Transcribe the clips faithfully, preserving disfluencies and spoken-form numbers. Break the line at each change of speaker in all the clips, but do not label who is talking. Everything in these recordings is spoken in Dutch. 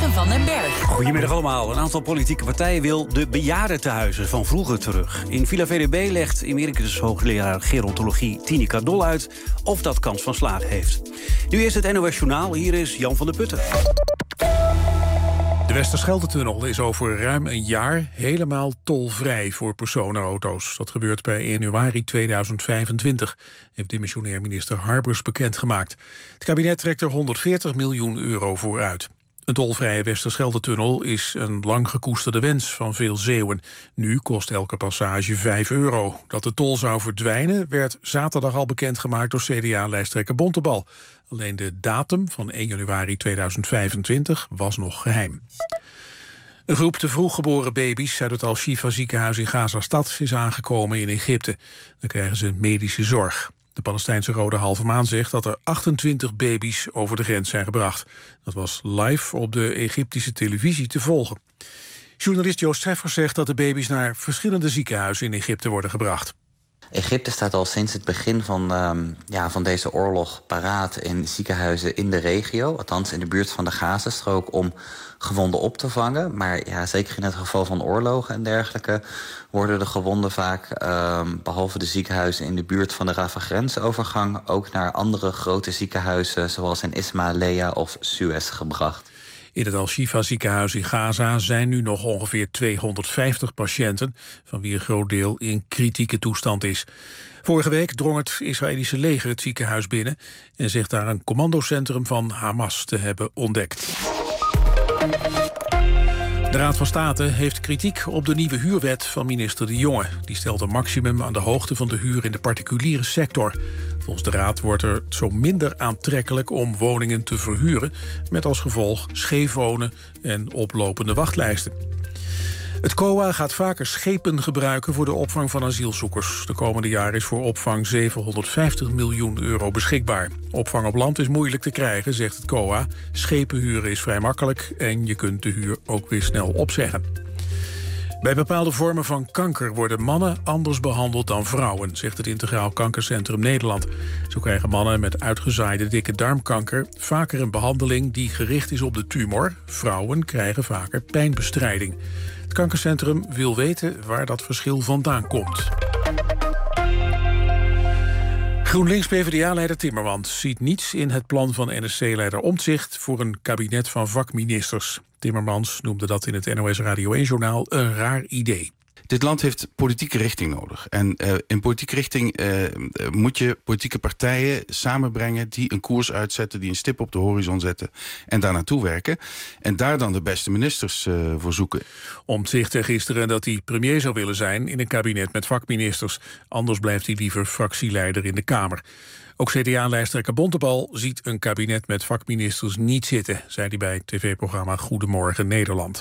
Jurgen van den Berg.
Goedemiddag allemaal. Een aantal politieke partijen wil de bejaardentehuizen van vroeger terug. In Villa V D B legt emeritus hoogleraar gerontologie Tineke Dol uit of dat kans van slagen heeft. Nu eerst het N O S Journaal. Hier is Jan van der Putten.
De Westerschelde-tunnel is over ruim een jaar helemaal tolvrij voor personenauto's. Dat gebeurt per één januari tweeduizend vijfentwintig, heeft dimissionair minister Harbers bekendgemaakt. Het kabinet trekt er honderdveertig miljoen euro voor uit. Een tolvrije Westerschelde-tunnel is een lang gekoesterde wens van veel Zeeuwen. Nu kost elke passage vijf euro. Dat de tol zou verdwijnen werd zaterdag al bekendgemaakt door C D A-lijsttrekker Bontebal. Alleen de datum van één januari tweeduizend vijfentwintig was nog geheim. Een groep te vroeg geboren baby's uit het Al-Shifa ziekenhuis in Gaza-stad is aangekomen in Egypte. Dan krijgen ze medische zorg. De Palestijnse Rode Halve Maan zegt dat er achtentwintig baby's over de grens zijn gebracht. Dat was live op de Egyptische televisie te volgen. Journalist Joost Treffers zegt dat de baby's naar verschillende ziekenhuizen in Egypte worden gebracht.
Egypte staat al sinds het begin van, um, ja, van deze oorlog paraat in ziekenhuizen in de regio. Althans in de buurt van de Gazastrook om gewonden op te vangen. Maar ja, zeker in het geval van oorlogen en dergelijke worden de gewonden vaak, um, behalve de ziekenhuizen in de buurt van de Rafah-grensovergang, ook naar andere grote ziekenhuizen zoals in Ismailia of Suez gebracht.
In het Al-Shifa ziekenhuis in Gaza zijn nu nog ongeveer tweehonderdvijftig patiënten, van wie een groot deel in kritieke toestand is. Vorige week drong het Israëlische leger het ziekenhuis binnen en zegt daar een commandocentrum van Hamas te hebben ontdekt. De Raad van State heeft kritiek op de nieuwe huurwet van minister De Jonge. Die stelt een maximum aan de hoogte van de huur in de particuliere sector. Volgens de Raad wordt er zo minder aantrekkelijk om woningen te verhuren, met als gevolg scheef wonen en oplopende wachtlijsten. Het C O A gaat vaker schepen gebruiken voor de opvang van asielzoekers. De komende jaren is voor opvang zevenhonderdvijftig miljoen euro beschikbaar. Opvang op land is moeilijk te krijgen, zegt het C O A. Schepen huren is vrij makkelijk en je kunt de huur ook weer snel opzeggen. Bij bepaalde vormen van kanker worden mannen anders behandeld dan vrouwen, zegt het Integraal Kankercentrum Nederland. Zo krijgen mannen met uitgezaaide dikke darmkanker vaker een behandeling die gericht is op de tumor. Vrouwen krijgen vaker pijnbestrijding. Het kankercentrum wil weten waar dat verschil vandaan komt. GroenLinks-P V D A-leider Timmermans ziet niets in het plan van N S C-leider Omtzigt voor een kabinet van vakministers. Timmermans noemde dat in het N O S Radio één-journaal een raar idee.
Dit land heeft politieke richting nodig. En uh, in politieke richting uh, moet je politieke partijen samenbrengen die een koers uitzetten, die een stip op de horizon zetten en daar naartoe werken. En daar dan de beste ministers uh, voor zoeken.
Omtzigt zei gisteren dat hij premier zou willen zijn in een kabinet met vakministers. Anders blijft hij liever fractieleider in de Kamer. Ook C D A-lijsttrekker Bontebal ziet een kabinet met vakministers niet zitten, zei hij bij het tv-programma Goedemorgen Nederland.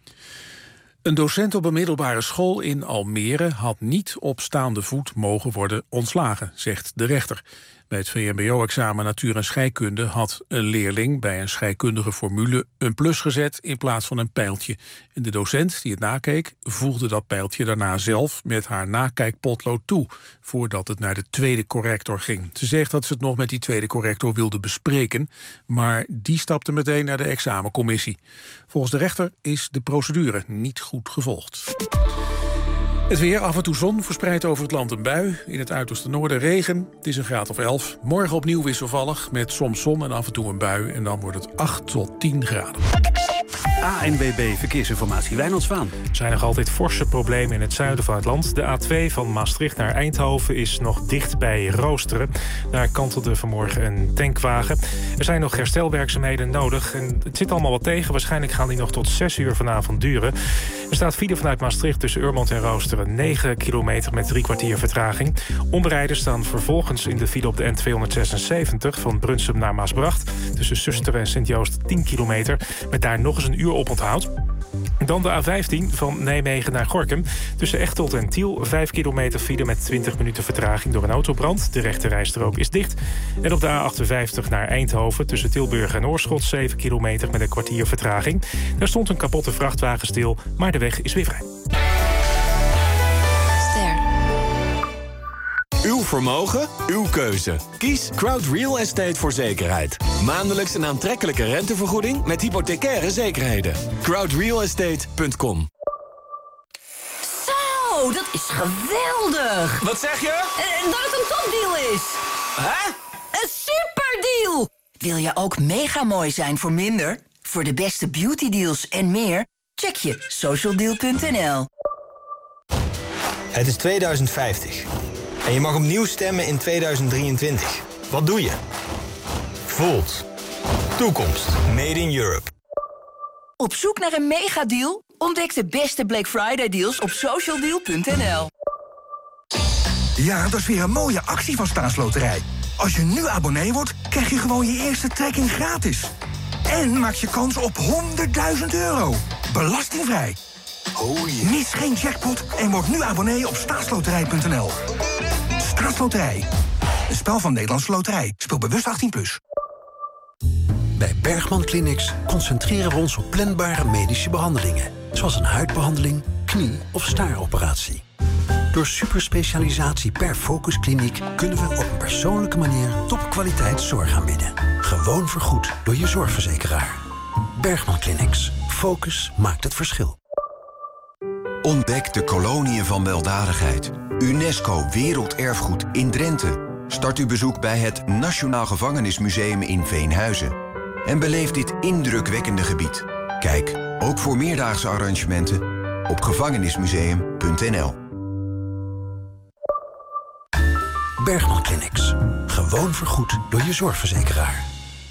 Een docent op een middelbare school in Almere had niet op staande voet mogen worden ontslagen, zegt de rechter. Bij het V M B O-examen Natuur en Scheikunde had een leerling bij een scheikundige formule een plus gezet in plaats van een pijltje. En de docent die het nakeek voegde dat pijltje daarna zelf met haar nakijkpotlood toe, voordat het naar de tweede corrector ging. Ze zegt dat ze het nog met die tweede corrector wilde bespreken, maar die stapte meteen naar de examencommissie. Volgens de rechter is de procedure niet goed gevolgd. Het weer, af en toe zon, verspreid over het land een bui. In het uiterste noorden regen. Het is een graad of elf. Morgen opnieuw wisselvallig met soms zon en af en toe een bui. En dan wordt het acht tot tien graden.
A N W B Verkeersinformatie, Wijnand Zwaan.
Er zijn nog altijd forse problemen in het zuiden van het land. De A twee van Maastricht naar Eindhoven is nog dicht bij Roosteren. Daar kantelde vanmorgen een tankwagen. Er zijn nog herstelwerkzaamheden nodig. En het zit allemaal wat tegen. Waarschijnlijk gaan die nog tot zes uur vanavond duren. Er staat file vanuit Maastricht tussen Urmond en Roosteren. negen kilometer met drie kwartier vertraging. Omrijders staan vervolgens in de file op de N tweehonderdzesenzeventig... van Brunsum naar Maasbracht. Tussen Susteren en Sint-Joost tien kilometer. Met daar nog eens een uur op onthoud. Dan de A vijftien van Nijmegen naar Gorinchem. Tussen Echteld en Tiel vijf kilometer file met twintig minuten vertraging door een autobrand. De rechte rijstrook is dicht. En op de A achtenvijftig naar Eindhoven tussen Tilburg en Oorschot zeven kilometer met een kwartier vertraging. Daar stond een kapotte vrachtwagen stil, maar de weg is weer vrij.
Uw vermogen, uw keuze. Kies Crowd Real Estate voor zekerheid. Maandelijks een aantrekkelijke rentevergoeding met hypothecaire zekerheden. crowd real estate punt com.
Zo, dat is geweldig!
Wat zeg je?
Uh, dat het een topdeal is!
Hè?
Een superdeal! Wil je ook mega mooi zijn voor minder? Voor de beste beautydeals en meer? Check je socialdeal punt n l.
Het is tweeduizend vijftig. En je mag opnieuw stemmen in tweeduizend drieëntwintig. Wat doe je? Volt. Toekomst. Made in Europe.
Op zoek naar een megadeal? Ontdek de beste Black Friday deals op socialdeal punt n l.
Ja, dat is weer een mooie actie van Staatsloterij. Als je nu abonnee wordt, krijg je gewoon je eerste trekking gratis. En maak je kans op honderdduizend euro. Belastingvrij. Oh yeah. Mis geen jackpot en word nu abonnee op staatsloterij punt n l. Staatsloterij. Een spel van Nederlandse Loterij. Speel bewust achttien plus.
Bij Bergman Clinics concentreren we ons op planbare medische behandelingen. Zoals een huidbehandeling, knie- of staaroperatie. Door superspecialisatie per focuskliniek kunnen we op een persoonlijke manier topkwaliteit zorg aanbieden. Gewoon vergoed door je zorgverzekeraar. Bergman Clinics. Focus maakt het verschil.
Ontdek de koloniën van weldadigheid. UNESCO Werelderfgoed in Drenthe. Start uw bezoek bij het Nationaal Gevangenismuseum in Veenhuizen. En beleef dit indrukwekkende gebied. Kijk, ook voor meerdaagse arrangementen, op gevangenismuseum punt n l.
Bergman Clinics. Gewoon vergoed door je zorgverzekeraar.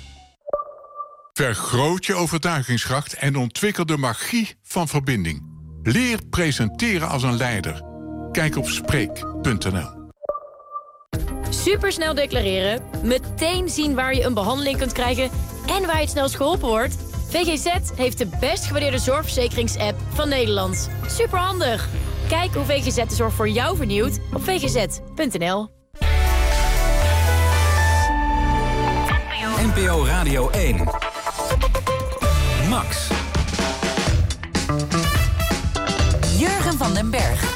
Vergroot je overtuigingskracht en ontwikkel de magie van verbinding. Leer presenteren als een leider. Kijk op spreek punt n l.
Supersnel declareren, meteen zien waar je een behandeling kunt krijgen en waar je het snelst geholpen wordt. V G Z heeft de best gewaardeerde zorgverzekerings-app van Nederland. Superhandig! Kijk hoe V G Z de zorg voor jou vernieuwt op v g z punt n l.
N P O Radio één. Max.
Jurgen van den Berg.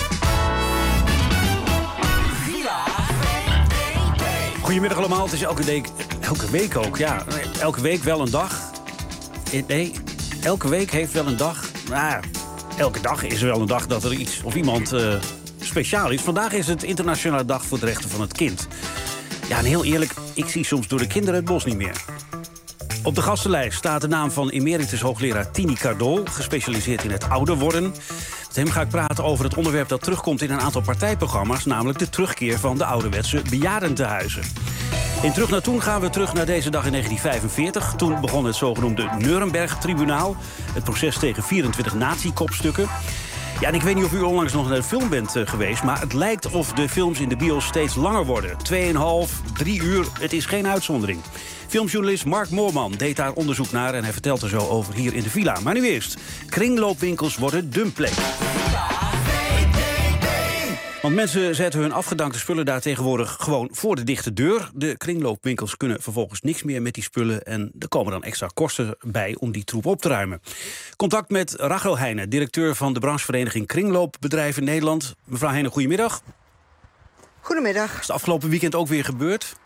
Goedemiddag allemaal, het is elke week, elke week ook, ja. Elke week wel een dag. Nee, elke week heeft wel een dag. Nou, elke dag is er wel een dag dat er iets of iemand uh, speciaal is. Vandaag is het Internationale Dag voor de Rechten van het Kind. Ja, en heel eerlijk, ik zie soms door de kinderen het bos niet meer. Op de gastenlijst staat de naam van emeritus hoogleraar Tini Cardol, gespecialiseerd in het ouder worden. Met hem ga ik praten over het onderwerp dat terugkomt in een aantal partijprogramma's, namelijk de terugkeer van de ouderwetse bejaardentehuizen. In Terug naar Toen gaan we terug naar deze dag in negentien vijfenveertig. Toen begon het zogenoemde Nuremberg-tribunaal, het proces tegen vierentwintig nazi-kopstukken. Ja, en ik weet niet of u onlangs nog naar de film bent uh, geweest, maar het lijkt of de films in de bios steeds langer worden. Tweeënhalf, drie uur, het is geen uitzondering. Filmjournalist Mark Moorman deed daar onderzoek naar en hij vertelt er zo over hier in de villa. Maar nu eerst, kringloopwinkels worden dumpplek. Want mensen zetten hun afgedankte spullen daar tegenwoordig gewoon voor de dichte deur. De kringloopwinkels kunnen vervolgens niks meer met die spullen en er komen dan extra kosten bij om die troep op te ruimen. Contact met Rachel Heijnen, directeur van de branchevereniging Kringloopbedrijven Nederland. Mevrouw Heijnen, goedemiddag.
Goedemiddag.
Is het afgelopen weekend ook weer gebeurd?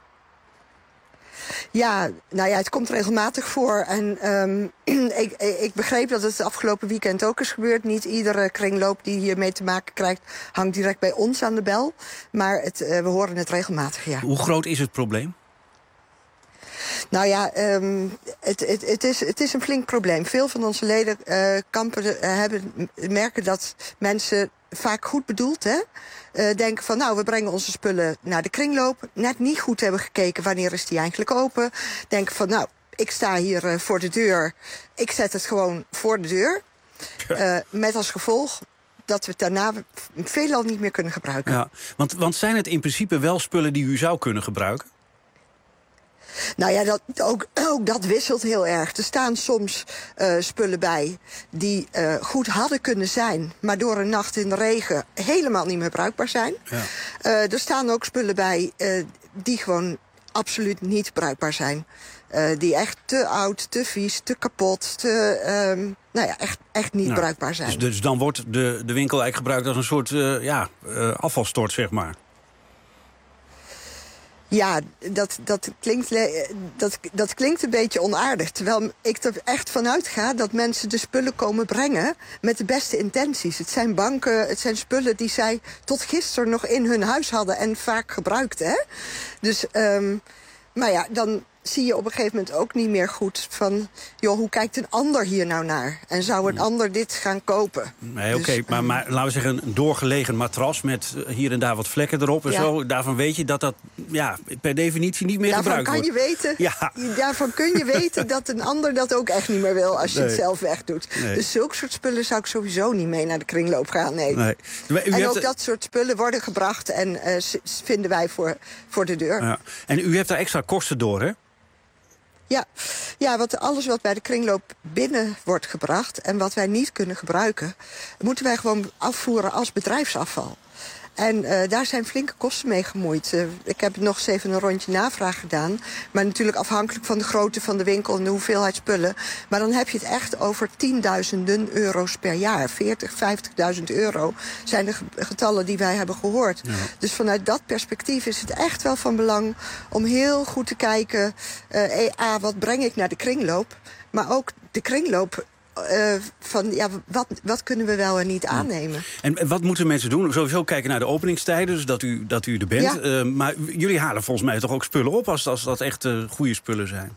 Ja, nou ja, het komt regelmatig voor. En um, ik, ik begreep dat het afgelopen weekend ook is gebeurd. Niet iedere kringloop die hiermee te maken krijgt hangt direct bij ons aan de bel. Maar het, uh, we horen het regelmatig, ja.
Hoe groot is het probleem?
Nou ja, um, het, het, het, is, het is een flink probleem. Veel van onze ledenkampen uh, hebben merken dat mensen, vaak goed bedoeld, hè, uh, denken van nou, we brengen onze spullen naar de kringloop. Net niet goed hebben gekeken wanneer is die eigenlijk open. Denken van nou, ik sta hier uh, voor de deur. Ik zet het gewoon voor de deur. Uh, met als gevolg dat we het daarna veelal niet meer kunnen gebruiken.
Ja, want, want zijn het in principe wel spullen die u zou kunnen gebruiken?
Nou ja, dat, ook, ook dat wisselt heel erg. Er staan soms uh, spullen bij die uh, goed hadden kunnen zijn, maar door een nacht in de regen helemaal niet meer bruikbaar zijn. Ja. Uh, er staan ook spullen bij uh, die gewoon absoluut niet bruikbaar zijn. Uh, die echt te oud, te vies, te kapot, te, um, nou ja, echt, echt niet nou, bruikbaar zijn.
Dus, dus dan wordt de, de winkel eigenlijk gebruikt als een soort uh, ja, uh, afvalstort, zeg maar.
Ja, dat, dat, klinkt, dat, dat klinkt een beetje onaardig. Terwijl ik er echt vanuit ga dat mensen de spullen komen brengen met de beste intenties. Het zijn banken, het zijn spullen die zij tot gisteren nog in hun huis hadden en vaak gebruikten. Hè? Dus, um, maar ja, dan zie je op een gegeven moment ook niet meer goed van, joh, hoe kijkt een ander hier nou naar? En zou een ander dit gaan kopen?
Nee, oké,
dus,
maar, maar laten we zeggen een doorgelegen matras met hier en daar wat vlekken erop en
ja.
zo. Daarvan weet je dat dat ja, per definitie niet meer
daarvan
gebruikt
kan
wordt.
Je weten,
ja.
Daarvan kun je weten dat een ander dat ook echt niet meer wil als je
nee.
het zelf wegdoet.
Nee.
Dus zulke soort spullen zou ik sowieso niet mee naar de kringloop gaan, nee.
nee. U
en
hebt...
ook dat soort spullen worden gebracht en uh, vinden wij voor, voor de deur.
Ja. En u hebt daar extra kosten door, hè?
Ja, ja wat, alles wat bij de kringloop binnen wordt gebracht en wat wij niet kunnen gebruiken, moeten wij gewoon afvoeren als bedrijfsafval. En uh, daar zijn flinke kosten mee gemoeid. Uh, ik heb nog eens even een rondje navraag gedaan. Maar natuurlijk afhankelijk van de grootte van de winkel en de hoeveelheid spullen. Maar dan heb je het echt over tienduizenden euro's per jaar. veertig, vijftigduizend euro zijn de getallen die wij hebben gehoord. Ja. Dus vanuit dat perspectief is het echt wel van belang om heel goed te kijken. Uh, A, wat breng ik naar de kringloop? Maar ook de kringloop. Uh, van ja, wat, wat kunnen we wel en niet aannemen.
En wat moeten mensen doen? Sowieso kijken naar de openingstijden, dus dat u, dat u er bent. Ja. Uh, maar jullie halen volgens mij toch ook spullen op als, als dat echt uh, goede spullen zijn?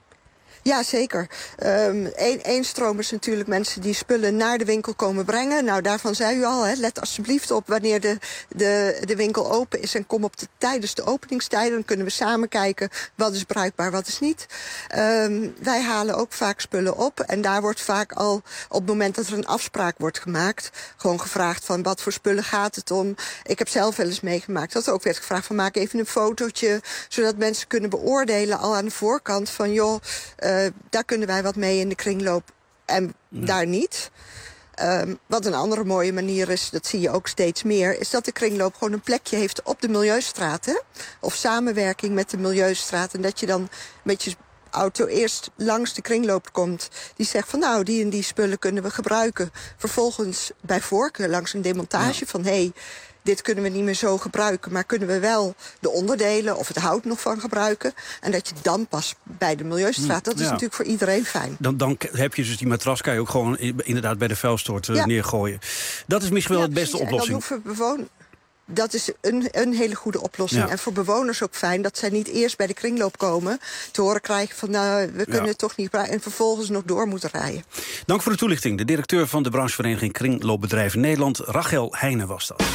Ja, zeker. Um, Eén één stroom is natuurlijk mensen die spullen naar de winkel komen brengen. Nou, daarvan zei u al, hè, let alsjeblieft op wanneer de, de, de winkel open is. En kom op de, tijdens de openingstijden. Dan kunnen we samen kijken wat is bruikbaar, wat is niet. Um, wij halen ook vaak spullen op. En daar wordt vaak al op het moment dat er een afspraak wordt gemaakt, gewoon gevraagd van wat voor spullen gaat het om. Ik heb zelf wel eens meegemaakt dat er ook werd gevraagd van maak even een fotootje, zodat mensen kunnen beoordelen al aan de voorkant van joh, Uh, daar kunnen wij wat mee in de kringloop en ja. daar niet. Um, wat een andere mooie manier is, dat zie je ook steeds meer, is dat de kringloop gewoon een plekje heeft op de Milieustraat. Hè? Of samenwerking met de Milieustraat. En dat je dan met je auto eerst langs de kringloop komt. Die zegt van nou, die en die spullen kunnen we gebruiken. Vervolgens bij voorkeur langs een demontage ja. van hé, hey, dit kunnen we niet meer zo gebruiken, maar kunnen we wel de onderdelen of het hout nog van gebruiken. En dat je dan pas bij de Milieustraat, dat is ja. natuurlijk voor iedereen fijn.
Dan, dan heb je dus die matras, kan je ook gewoon inderdaad bij de vuilstort uh, ja. neergooien. Dat is misschien wel ja, het beste precies. oplossing.
En dan hoeven bewoners. Dat is een, een hele goede oplossing. Ja. En voor bewoners ook fijn dat zij niet eerst bij de kringloop komen, te horen krijgen van nou, we kunnen ja. het toch niet gebruiken en vervolgens nog door moeten rijden.
Dank voor de toelichting. De directeur van de branchevereniging Kringloopbedrijven Nederland, Rachel Heijnen, was dat.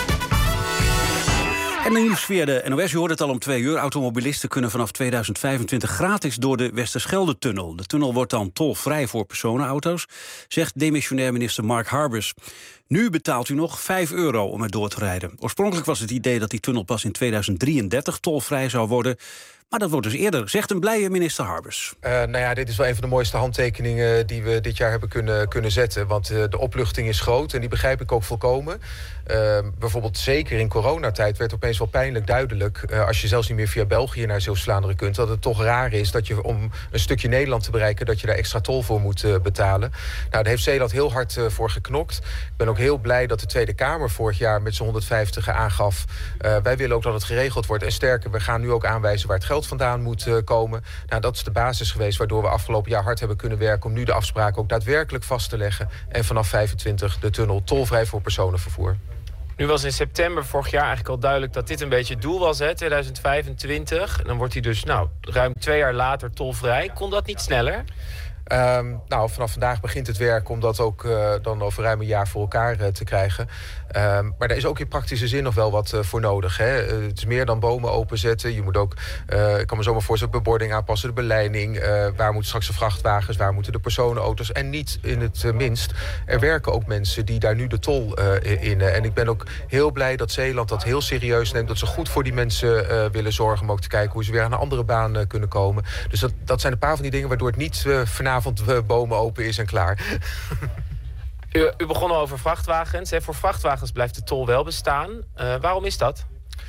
En dan nieuws via de N O S, je hoort het al om twee uur. Automobilisten kunnen vanaf tweeduizend vijfentwintig gratis door de Westerschelde-tunnel. De tunnel wordt dan tolvrij voor personenauto's, zegt demissionair minister Mark Harbers. Nu betaalt u nog vijf euro om er door te rijden. Oorspronkelijk was het idee dat die tunnel pas in tweeduizend drieëndertig tolvrij zou worden. Maar dat wordt dus eerder, zegt een blije minister Harbers.
Uh, nou ja, dit is wel een van de mooiste handtekeningen die we dit jaar hebben kunnen, kunnen zetten. Want uh, de opluchting is groot en die begrijp ik ook volkomen. Uh, bijvoorbeeld zeker in coronatijd werd opeens wel pijnlijk duidelijk, Uh, als je zelfs niet meer via België naar Zeeuws-Vlaanderen kunt, dat het toch raar is dat je om een stukje Nederland te bereiken, dat je daar extra tol voor moet uh, betalen. Nou, daar heeft Zeeland heel hard uh, voor geknokt. Ik ben ook heel blij dat de Tweede Kamer vorig jaar met z'n honderdvijftig aangaf. Uh, wij willen ook dat het geregeld wordt. En sterker, we gaan nu ook aanwijzen waar het geld vandaan moet uh, komen. Nou, dat is de basis geweest waardoor we afgelopen jaar hard hebben kunnen werken om nu de afspraken ook daadwerkelijk vast te leggen. En vanaf vijfentwintig de tunnel tolvrij voor personenvervoer.
Nu was in september vorig jaar eigenlijk al duidelijk dat dit een beetje het doel was, hè, tweeduizend vijfentwintig. En dan wordt hij dus nou, ruim twee jaar later tolvrij. Kon dat niet sneller?
Um, nou, vanaf vandaag begint het werk om dat ook uh, dan over ruim een jaar voor elkaar uh, te krijgen. Um, maar daar is ook in praktische zin nog wel wat uh, voor nodig. Hè. Uh, het is meer dan bomen openzetten. Je moet ook, uh, ik kan me zomaar voorstellen, bebording aanpassen, de beleiding. Uh, waar moeten straks de vrachtwagens, waar moeten de personenauto's? En niet in het uh, minst, er werken ook mensen die daar nu de tol uh, in. Uh, en ik ben ook heel blij dat Zeeland dat heel serieus neemt. Dat ze goed voor die mensen uh, willen zorgen. Om ook te kijken hoe ze weer aan een andere baan uh, kunnen komen. Dus dat, dat zijn een paar van die dingen waardoor het niet uh, vanavond uh, bomen open is en klaar.
U, u begon al over vrachtwagens. Hè. Voor vrachtwagens blijft de tol wel bestaan. Uh, waarom is dat?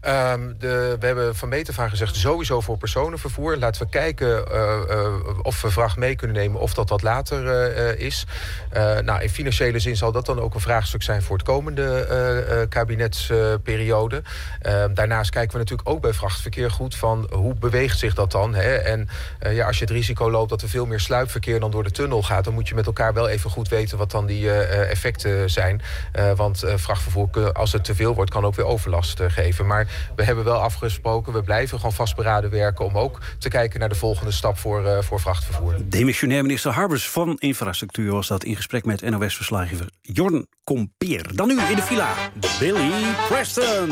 Um, de, we hebben van meet af aan gezegd sowieso voor personenvervoer. Laten we kijken uh, uh, of we vracht mee kunnen nemen of dat dat later uh, is. Uh, nou, in financiële zin zal dat dan ook een vraagstuk zijn voor het komende uh, uh, kabinetsperiode. Uh, daarnaast kijken we natuurlijk ook bij vrachtverkeer goed van hoe beweegt zich dat dan. Hè? En uh, ja, als je het risico loopt dat er veel meer sluipverkeer dan door de tunnel gaat, dan moet je met elkaar wel even goed weten wat dan die uh, effecten zijn. Uh, want uh, vrachtvervoer, als het te veel wordt, kan ook weer overlast uh, geven. Maar we hebben wel afgesproken, we blijven gewoon vastberaden werken om ook te kijken naar de volgende stap voor, uh, voor vrachtvervoer.
Demissionair minister Harbers van Infrastructuur was dat in gesprek met N O S-verslaggever Jorn Kompeer. Dan nu in de villa, Billy Preston.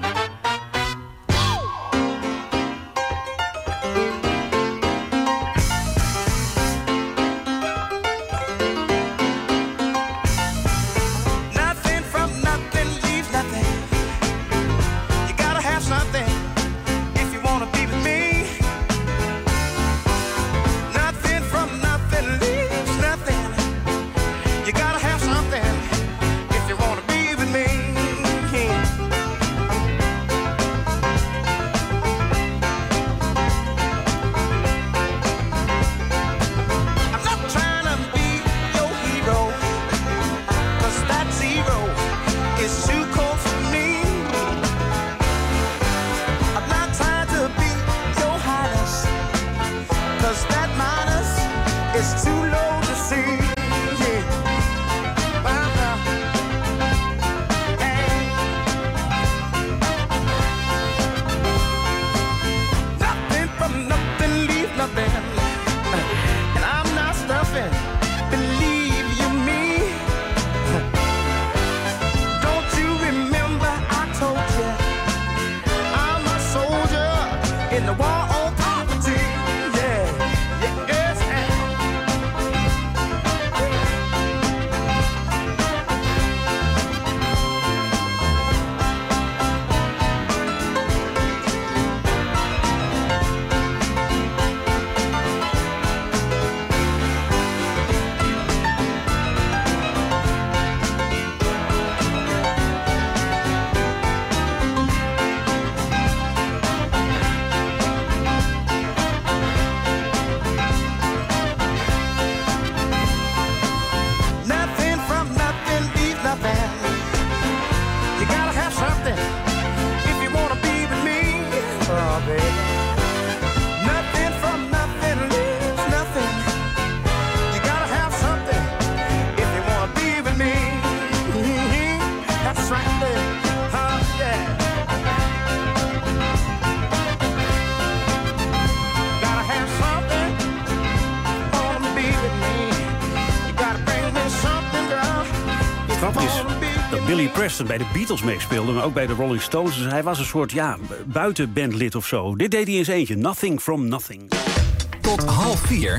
Billy Preston bij de Beatles meespeelde, maar ook bij de Rolling Stones. Dus hij was een soort, ja, buitenbandlid of zo. Dit deed hij in zijn eentje. Nothing from Nothing.
Tot half vier.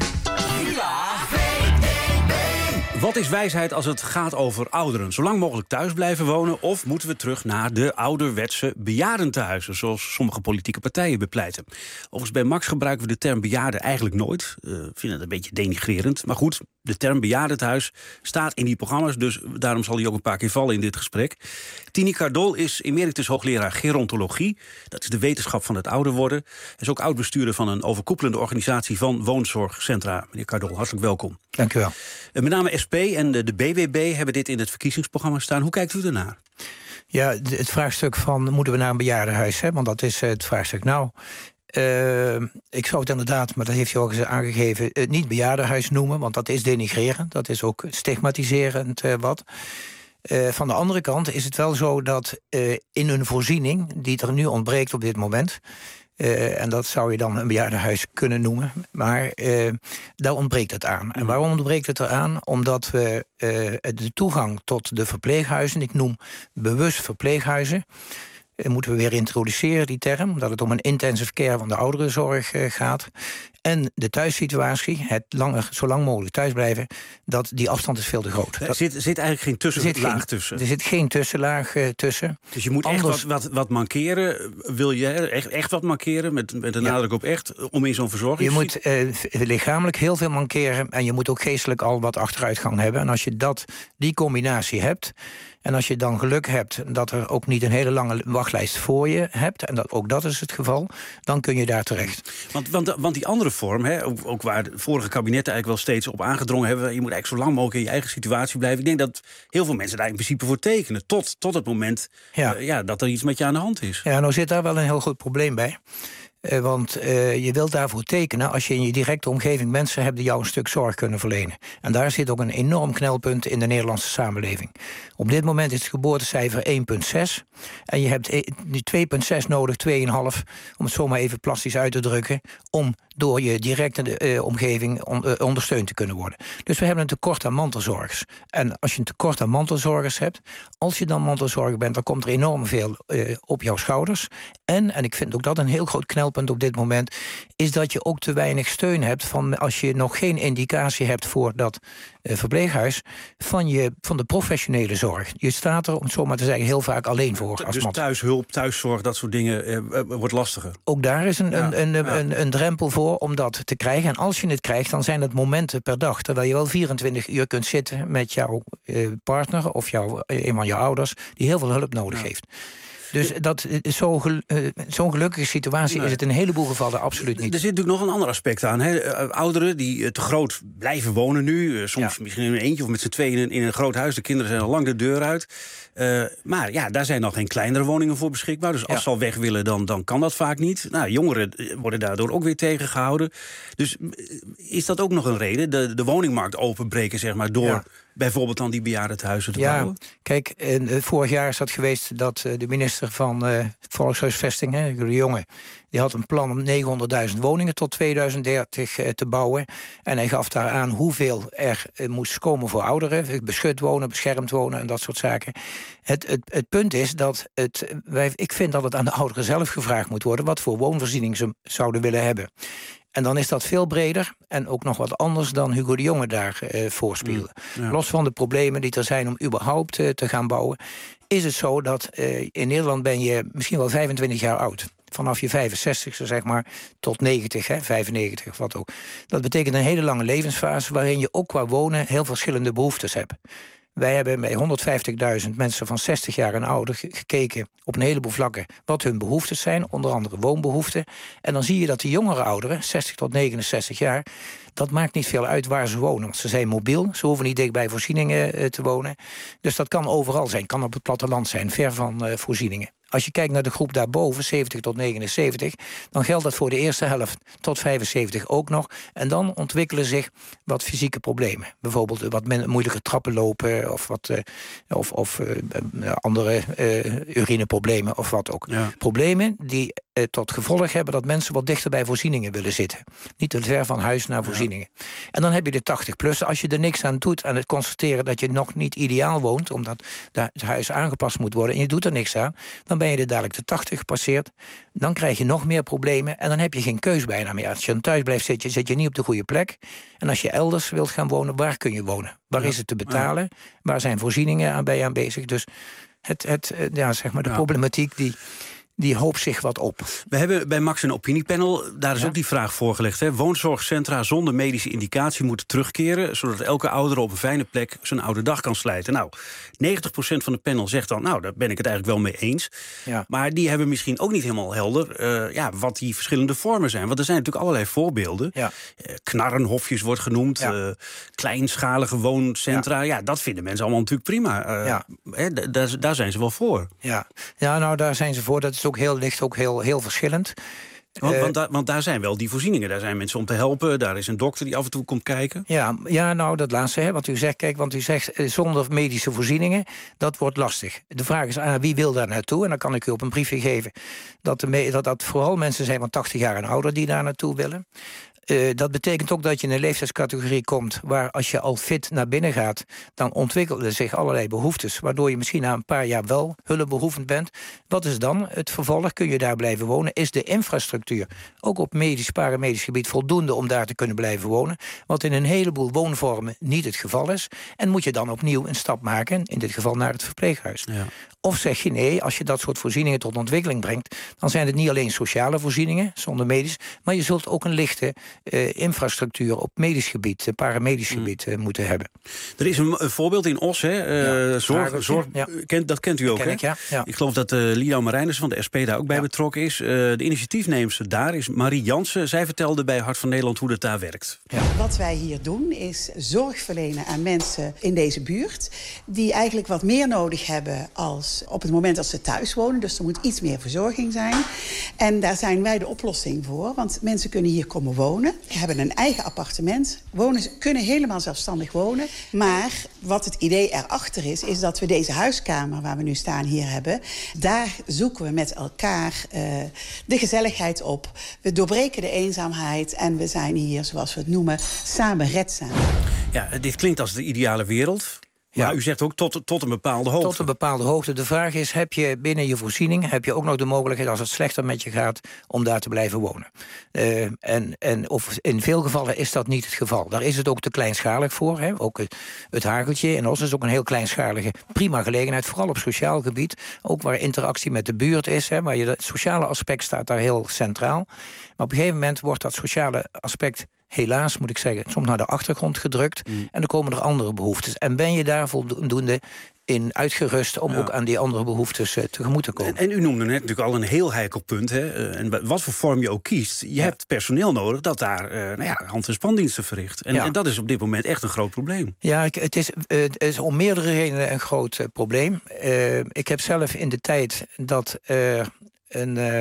Wat is wijsheid als het gaat over ouderen? Zolang mogelijk thuis blijven wonen of moeten we terug naar de ouderwetse bejaardentehuizen, zoals sommige politieke partijen bepleiten? Overigens, bij Max gebruiken we de term bejaarden eigenlijk nooit. We uh, vinden het een beetje denigrerend. Maar goed, de term bejaardentehuis staat in die programma's, dus daarom zal hij ook een paar keer vallen in dit gesprek. Tini Cardol is emeritus hoogleraar gerontologie. Dat is de wetenschap van het ouder worden. Hij is ook oud-bestuurder van een overkoepelende organisatie van woonzorgcentra. Meneer Cardol, hartelijk welkom.
Dank u wel.
Met name S P en de B B B hebben dit in het verkiezingsprogramma staan. Hoe kijkt u ernaar?
Ja, het vraagstuk van moeten we naar een bejaardenhuis, hè? Want dat is het vraagstuk. Nou, uh, ik zou het inderdaad, maar dat heeft u ook eens aangegeven, het niet bejaardenhuis noemen, want dat is denigrerend. Dat is ook stigmatiserend uh, wat. Uh, van de andere kant is het wel zo dat uh, in een voorziening die er nu ontbreekt op dit moment, Uh, en dat zou je dan een bejaardenhuis kunnen noemen. Maar uh, daar ontbreekt het aan. En waarom ontbreekt het eraan? Omdat we uh, de toegang tot de verpleeghuizen, ik noem bewust verpleeghuizen, uh, moeten we weer introduceren, die term, omdat het om een intensive care van de ouderenzorg uh, gaat. en de thuissituatie, het langer, zo lang mogelijk thuisblijven, dat die afstand is veel te groot.
Er zit, zit eigenlijk geen tussenlaag geen, tussen.
Er zit geen tussenlaag uh, tussen.
Dus je moet Anders, echt wat, wat, wat mankeren. Wil je echt, echt wat mankeren, met, met een ja. nadruk op echt, om in zo'n verzorging?
Je moet uh, lichamelijk heel veel mankeren en je moet ook geestelijk al wat achteruitgang hebben. En als je dat, die combinatie hebt, en als je dan geluk hebt dat er ook niet een hele lange wachtlijst voor je hebt, en dat, ook dat is het geval, dan kun je daar terecht.
Want, want, want die andere vorm, hè, ook, ook waar de vorige kabinetten eigenlijk wel steeds op aangedrongen hebben, je moet eigenlijk zo lang mogelijk in je eigen situatie blijven. Ik denk dat heel veel mensen daar in principe voor tekenen, tot, tot het moment ja. Uh, ja, dat er iets met je aan de hand is.
Ja, nou zit daar wel een heel goed probleem bij. Uh, want uh, je wilt daarvoor tekenen als je in je directe omgeving mensen hebt die jou een stuk zorg kunnen verlenen. En daar zit ook een enorm knelpunt in de Nederlandse samenleving. Op dit moment is het geboortecijfer één komma zes. En je hebt nu twee komma zes nodig, twee komma vijf, om het zomaar even plastisch uit te drukken, om door je directe uh, omgeving on, uh, ondersteund te kunnen worden. Dus we hebben een tekort aan mantelzorgers. En als je een tekort aan mantelzorgers hebt, als je dan mantelzorger bent, dan komt er enorm veel uh, op jouw schouders. En, en ik vind ook dat een heel groot knelpunt op dit moment, is dat je ook te weinig steun hebt van, als je nog geen indicatie hebt voor dat uh, verpleeghuis, van, je, van de professionele zorg. Je staat er, om het zo maar te zeggen, heel vaak alleen voor.
Dus thuishulp, thuiszorg, dat soort dingen uh, uh, wordt lastiger.
Ook daar is een,
ja,
een, een,
ja.
een, een drempel voor om dat te krijgen. En als je het krijgt, dan zijn het momenten per dag, terwijl je wel vierentwintig uur kunt zitten met jouw uh, partner of jouw, een van jouw ouders die heel veel hulp nodig ja. heeft. Dus dat, zo'n gel, uh, zo'n gelukkige situatie nee. is het in een heleboel gevallen absoluut niet.
Er zit natuurlijk nog een ander aspect aan. Hè? Ouderen die te groot blijven wonen nu. Uh, soms ja. misschien in een eentje of met z'n tweeën in, in een groot huis. De kinderen zijn al lang de deur uit. Uh, maar ja, daar zijn nog geen kleinere woningen voor beschikbaar. Dus als ja. ze al weg willen, dan, dan kan dat vaak niet. Nou, jongeren worden daardoor ook weer tegengehouden. Dus is dat ook nog een reden? De, de woningmarkt openbreken, zeg maar, door ja. bijvoorbeeld dan die bejaardentehuizen te
ja,
bouwen?
Kijk, uh, vorig jaar is dat geweest dat uh, de minister van uh, Volkshuisvesting, hè, de Jonge, die had een plan om negenhonderdduizend woningen tot tweeduizend dertig uh, te bouwen. En hij gaf daar aan hoeveel er uh, moest komen voor ouderen. Beschut wonen, beschermd wonen en dat soort zaken. Het, het, het punt is dat het, wij, ik vind dat het aan de ouderen zelf gevraagd moet worden wat voor woonvoorziening ze zouden willen hebben. En dan is dat veel breder en ook nog wat anders dan Hugo de Jonge daar uh, voorspielde. Ja. Los van de problemen die er zijn om überhaupt uh, te gaan bouwen, is het zo dat uh, in Nederland ben je misschien wel vijfentwintig jaar oud. Vanaf je vijfenzestigste, zeg maar, tot negentig, hè, vijfennegentig of wat ook. Dat betekent een hele lange levensfase waarin je ook qua wonen heel verschillende behoeftes hebt. Wij hebben bij honderdvijftigduizend mensen van zestig jaar en ouder gekeken op een heleboel vlakken wat hun behoeftes zijn, onder andere woonbehoeften. En dan zie je dat die jongere ouderen, zestig tot negenenzestig jaar, dat maakt niet veel uit waar ze wonen. Want ze zijn mobiel, ze hoeven niet dicht bij voorzieningen uh, te wonen. Dus dat kan overal zijn, kan op het platteland zijn, ver van uh, voorzieningen. Als je kijkt naar de groep daarboven, zeventig tot negenenzeventig... dan geldt dat voor de eerste helft tot vijfenzeventig ook nog. En dan ontwikkelen zich wat fysieke problemen. Bijvoorbeeld wat moeilijker trappen lopen of, wat, uh, of, of uh, andere uh, urineproblemen of wat ook. Ja. Problemen die uh, tot gevolg hebben dat mensen wat dichter bij voorzieningen willen zitten. Niet te ver van huis naar voorzieningen. Ja. En dan heb je de tachtig plus. Als je er niks aan doet aan het constateren dat je nog niet ideaal woont, omdat het huis aangepast moet worden en je doet er niks aan, dan ben je er dadelijk de tachtig gepasseerd. Dan krijg je nog meer problemen en dan heb je geen keus bijna meer. Als je dan thuis blijft zitten, zit je niet op de goede plek. En als je elders wilt gaan wonen, waar kun je wonen? Waar ja. is het te betalen? Ja. Waar zijn voorzieningen aan bij je aanwezig? Dus het, het, ja, zeg maar de ja. problematiek die, die hoopt zich wat op.
We hebben bij Max een opiniepanel, daar is ja. ook die vraag voorgelegd. Hè? Woonzorgcentra zonder medische indicatie moeten terugkeren, zodat elke oudere op een fijne plek zijn oude dag kan slijten. Nou, negentig procent van het panel zegt dan, nou, daar ben ik het eigenlijk wel mee eens. Ja. Maar die hebben misschien ook niet helemaal helder uh, ja, wat die verschillende vormen zijn. Want er zijn natuurlijk allerlei voorbeelden. Ja. Uh, knarrenhofjes wordt genoemd, ja. uh, kleinschalige wooncentra. Ja. ja, dat vinden mensen allemaal natuurlijk prima. Uh, ja. hè, d- daar, daar zijn ze wel voor.
Ja. ja, nou, daar zijn ze voor. Dat is ook heel licht, ook heel, heel verschillend.
Want, uh, want, da, want daar zijn wel die voorzieningen. Daar zijn mensen om te helpen. Daar is een dokter die af en toe komt kijken.
Ja, ja nou, dat laatste, hè, wat u zegt. Kijk, want u zegt zonder medische voorzieningen, dat wordt lastig. De vraag is, ah, wie wil daar naartoe? En dan kan ik u op een briefje geven dat, de, dat dat vooral mensen zijn van tachtig jaar en ouder die daar naartoe willen. Uh, dat betekent ook dat je in een leeftijdscategorie komt waar als je al fit naar binnen gaat, dan ontwikkelen zich allerlei behoeftes, waardoor je misschien na een paar jaar wel hulpbehoevend bent. Wat is dan het vervolg? Kun je daar blijven wonen? Is de infrastructuur ook op medisch, paramedisch gebied voldoende om daar te kunnen blijven wonen? Wat in een heleboel woonvormen niet het geval is. En moet je dan opnieuw een stap maken, in dit geval naar het verpleeghuis? Ja. Of zeg je nee, als je dat soort voorzieningen tot ontwikkeling brengt, dan zijn het niet alleen sociale voorzieningen, zonder medisch, maar je zult ook een lichte uh, infrastructuur op medisch gebied, uh, paramedisch mm. gebied uh, moeten hebben.
Er is een, een voorbeeld in Os, hè? Uh, ja, zorg, zorg, ja. Kent, dat kent u ook,
ken
hè?
Ik, ja. Ja.
Ik geloof dat uh, Lina Marijnissen van de S P daar ook bij ja. betrokken is. Uh, de initiatiefneemster daar is Marie Jansen. Zij vertelde bij Hart van Nederland hoe dat daar werkt.
Ja. Wat wij hier doen is zorg verlenen aan mensen in deze buurt die eigenlijk wat meer nodig hebben als op het moment dat ze thuis wonen. Dus er moet iets meer verzorging zijn. En daar zijn wij de oplossing voor. Want mensen kunnen hier komen wonen. Ze hebben een eigen appartement. Wonen, ze kunnen helemaal zelfstandig wonen. Maar wat het idee erachter is, is dat we deze huiskamer waar we nu staan hier hebben. Daar zoeken we met elkaar uh, de gezelligheid op. We doorbreken de eenzaamheid. En we zijn hier, zoals we het noemen, samen redzaam.
Ja, dit klinkt als de ideale wereld. Maar ja. u zegt ook tot, tot een bepaalde hoogte.
Tot een bepaalde hoogte. De vraag is, heb je binnen je voorziening, heb je ook nog de mogelijkheid, als het slechter met je gaat, om daar te blijven wonen? Uh, en, en of in veel gevallen is dat niet het geval. Daar is het ook te kleinschalig voor. Hè? Ook het, het Hageltje in Os is ook een heel kleinschalige, prima gelegenheid, vooral op sociaal gebied. Ook waar interactie met de buurt is, hè, waar je het sociale aspect staat daar heel centraal. Maar op een gegeven moment wordt dat sociale aspect, helaas moet ik zeggen, soms naar de achtergrond gedrukt. Mm. En dan komen er andere behoeftes. En ben je daar voldoende in uitgerust om ja. ook aan die andere behoeftes uh, tegemoet te komen.
En, en u noemde net natuurlijk al een heel heikel punt. Hè? Uh, en wat voor vorm je ook kiest. Je ja. hebt personeel nodig dat daar uh, nou ja, hand- en spandiensten verricht. En, ja. en dat is op dit moment echt een groot probleem.
Ja, het is, uh, het is om meerdere redenen een groot uh, probleem. Uh, ik heb zelf in de tijd dat uh, een... Uh,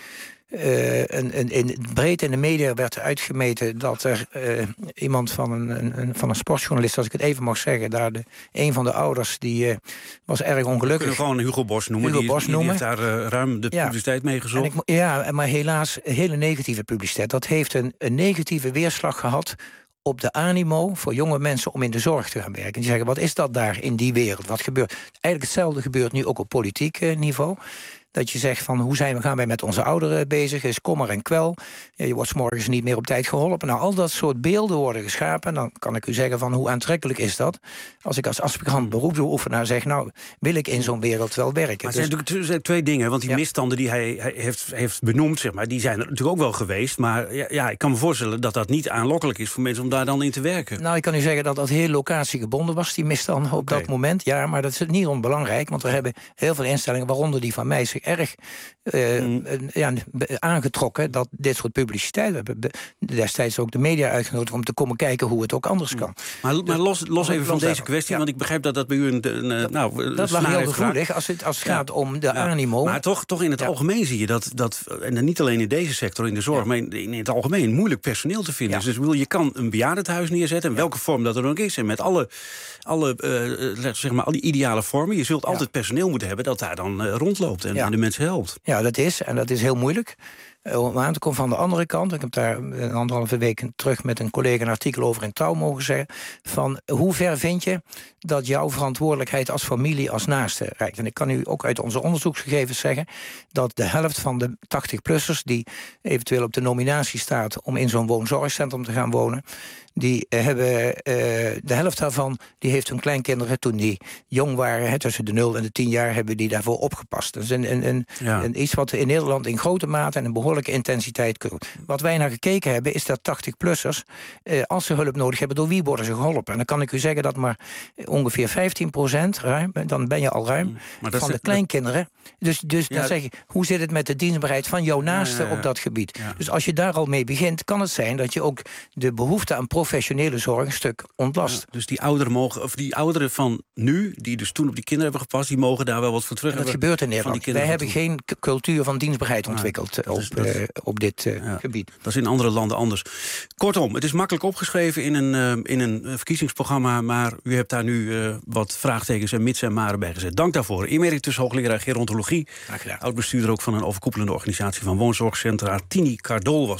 Uh, een, een, in, breed in de media werd uitgemeten dat er uh, iemand van een, een, van een sportjournalist, als ik het even mag zeggen, daar de, een van de ouders die uh, was erg ongelukkig. We
kunnen gewoon Hugo Bos noemen.
Hugo
die,
Bos
die,
noemen.
Die heeft daar uh, ruim de publiciteit ja. mee gezocht.
Ik, ja, maar helaas hele negatieve publiciteit. Dat heeft een, een negatieve weerslag gehad op de animo voor jonge mensen om in de zorg te gaan werken. Die zeggen, wat is dat daar in die wereld? Wat gebeurt? Eigenlijk hetzelfde gebeurt nu ook op politiek uh, niveau. Dat je zegt van, hoe zijn we, gaan wij met onze ouderen bezig? Is kommer en kwel. Ja, je wordt 's morgens niet meer op tijd geholpen. Nou, al dat soort beelden worden geschapen. Dan kan ik u zeggen van, hoe aantrekkelijk is dat? Als ik als aspirant beroepsbeoefenaar zeg, nou, wil ik in zo'n wereld wel werken.
Maar er dus... zijn natuurlijk twee dingen. Want die ja. misstanden die hij, hij heeft, heeft benoemd, zeg maar, die zijn er natuurlijk ook wel geweest. Maar ja, ja, ik kan me voorstellen dat dat niet aanlokkelijk is voor mensen om daar dan in te werken.
Nou, ik kan u zeggen dat dat heel locatiegebonden was, die misstanden op okay. dat moment. Ja, maar dat is niet onbelangrijk. Want we hebben heel veel instellingen, waaronder die van mij, zich erg uh, mm. ja, aangetrokken dat dit soort publiciteit. We hebben destijds ook de media uitgenodigd om te komen kijken hoe het ook anders kan.
Maar, maar dus, los, los even van deze kwestie, ja. want ik begrijp dat dat bij u een, een, een nou,
dat lag heel gevoelig als het, als het ja. gaat om de ja. animo.
Maar toch, toch in het ja. algemeen zie je dat, dat, en niet alleen in deze sector, in de zorg, ja. maar in, in het algemeen moeilijk personeel te vinden. Ja. Dus wil, je kan een bejaardentehuis neerzetten, in welke ja. vorm dat er ook is, en met alle, alle, uh, zeg maar, al die ideale vormen. Je zult ja. altijd personeel moeten hebben dat daar dan uh, rondloopt en, ja. en de mensen helpt.
Ja, dat is, en dat is heel moeilijk. Om aan te komen van de andere kant, ik heb daar een anderhalve week terug met een collega een artikel over in Trouw mogen zeggen, van hoe ver vind je dat jouw verantwoordelijkheid als familie, als naaste reikt? En ik kan u ook uit onze onderzoeksgegevens zeggen dat de helft van de tachtig-plussers die eventueel op de nominatie staat om in zo'n woonzorgcentrum te gaan wonen, die hebben, uh, de helft daarvan, die heeft hun kleinkinderen toen die jong waren, he, tussen de nul en de tien jaar, hebben die daarvoor opgepast. Dat is een, een, een, ja. een, iets wat in Nederland in grote mate en een behoorlijke intensiteit kunnen. Wat wij naar gekeken hebben, is dat tachtig-plussers, uh, als ze hulp nodig hebben, door wie worden ze geholpen? En dan kan ik u zeggen dat maar ongeveer vijftien procent, ruim, dan ben je al ruim, maar dat van de kleinkinderen. Dus, dus ja. dan zeg je, hoe zit het met de dienstbaarheid van jouw naaste ja, ja, ja. op dat gebied? Ja. Dus als je daar al mee begint, kan het zijn dat je ook de behoefte aan professionele zorg een stuk ontlast.
Ja, dus die ouderen mogen, of die ouderen van nu, die dus toen op die kinderen hebben gepast, die mogen daar wel wat voor terug
en dat
hebben.
Dat gebeurt in Nederland. Wij hebben geen k- cultuur van dienstbaarheid ontwikkeld ja, op, is, uh, op dit uh, ja, gebied.
Dat is in andere landen anders. Kortom, het is makkelijk opgeschreven in een, uh, in een verkiezingsprogramma, maar u hebt daar nu uh, wat vraagtekens en mits en maren bij gezet. Dank daarvoor. Emeritus hoogleraar gerontologie, oud-bestuurder ook van een overkoepelende organisatie van woonzorgcentra. Tini Cardol was dat.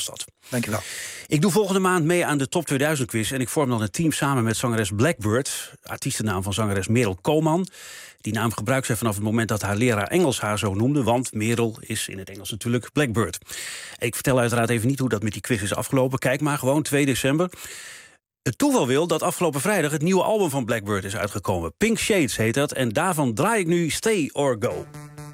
Dankjewel.
Ik doe volgende maand mee aan de Top tweeduizend quiz... en ik vorm dan een team samen met zangeres Blackbird... artiestennaam van zangeres Merel Koolman. Die naam gebruikt zij vanaf het moment dat haar leraar Engels haar zo noemde... want Merel is in het Engels natuurlijk Blackbird. Ik vertel uiteraard even niet hoe dat met die quiz is afgelopen. Kijk maar, gewoon twee december. Het toeval wil dat afgelopen vrijdag het nieuwe album van Blackbird is uitgekomen. Pink Shades heet dat en daarvan draai ik nu Stay or Go.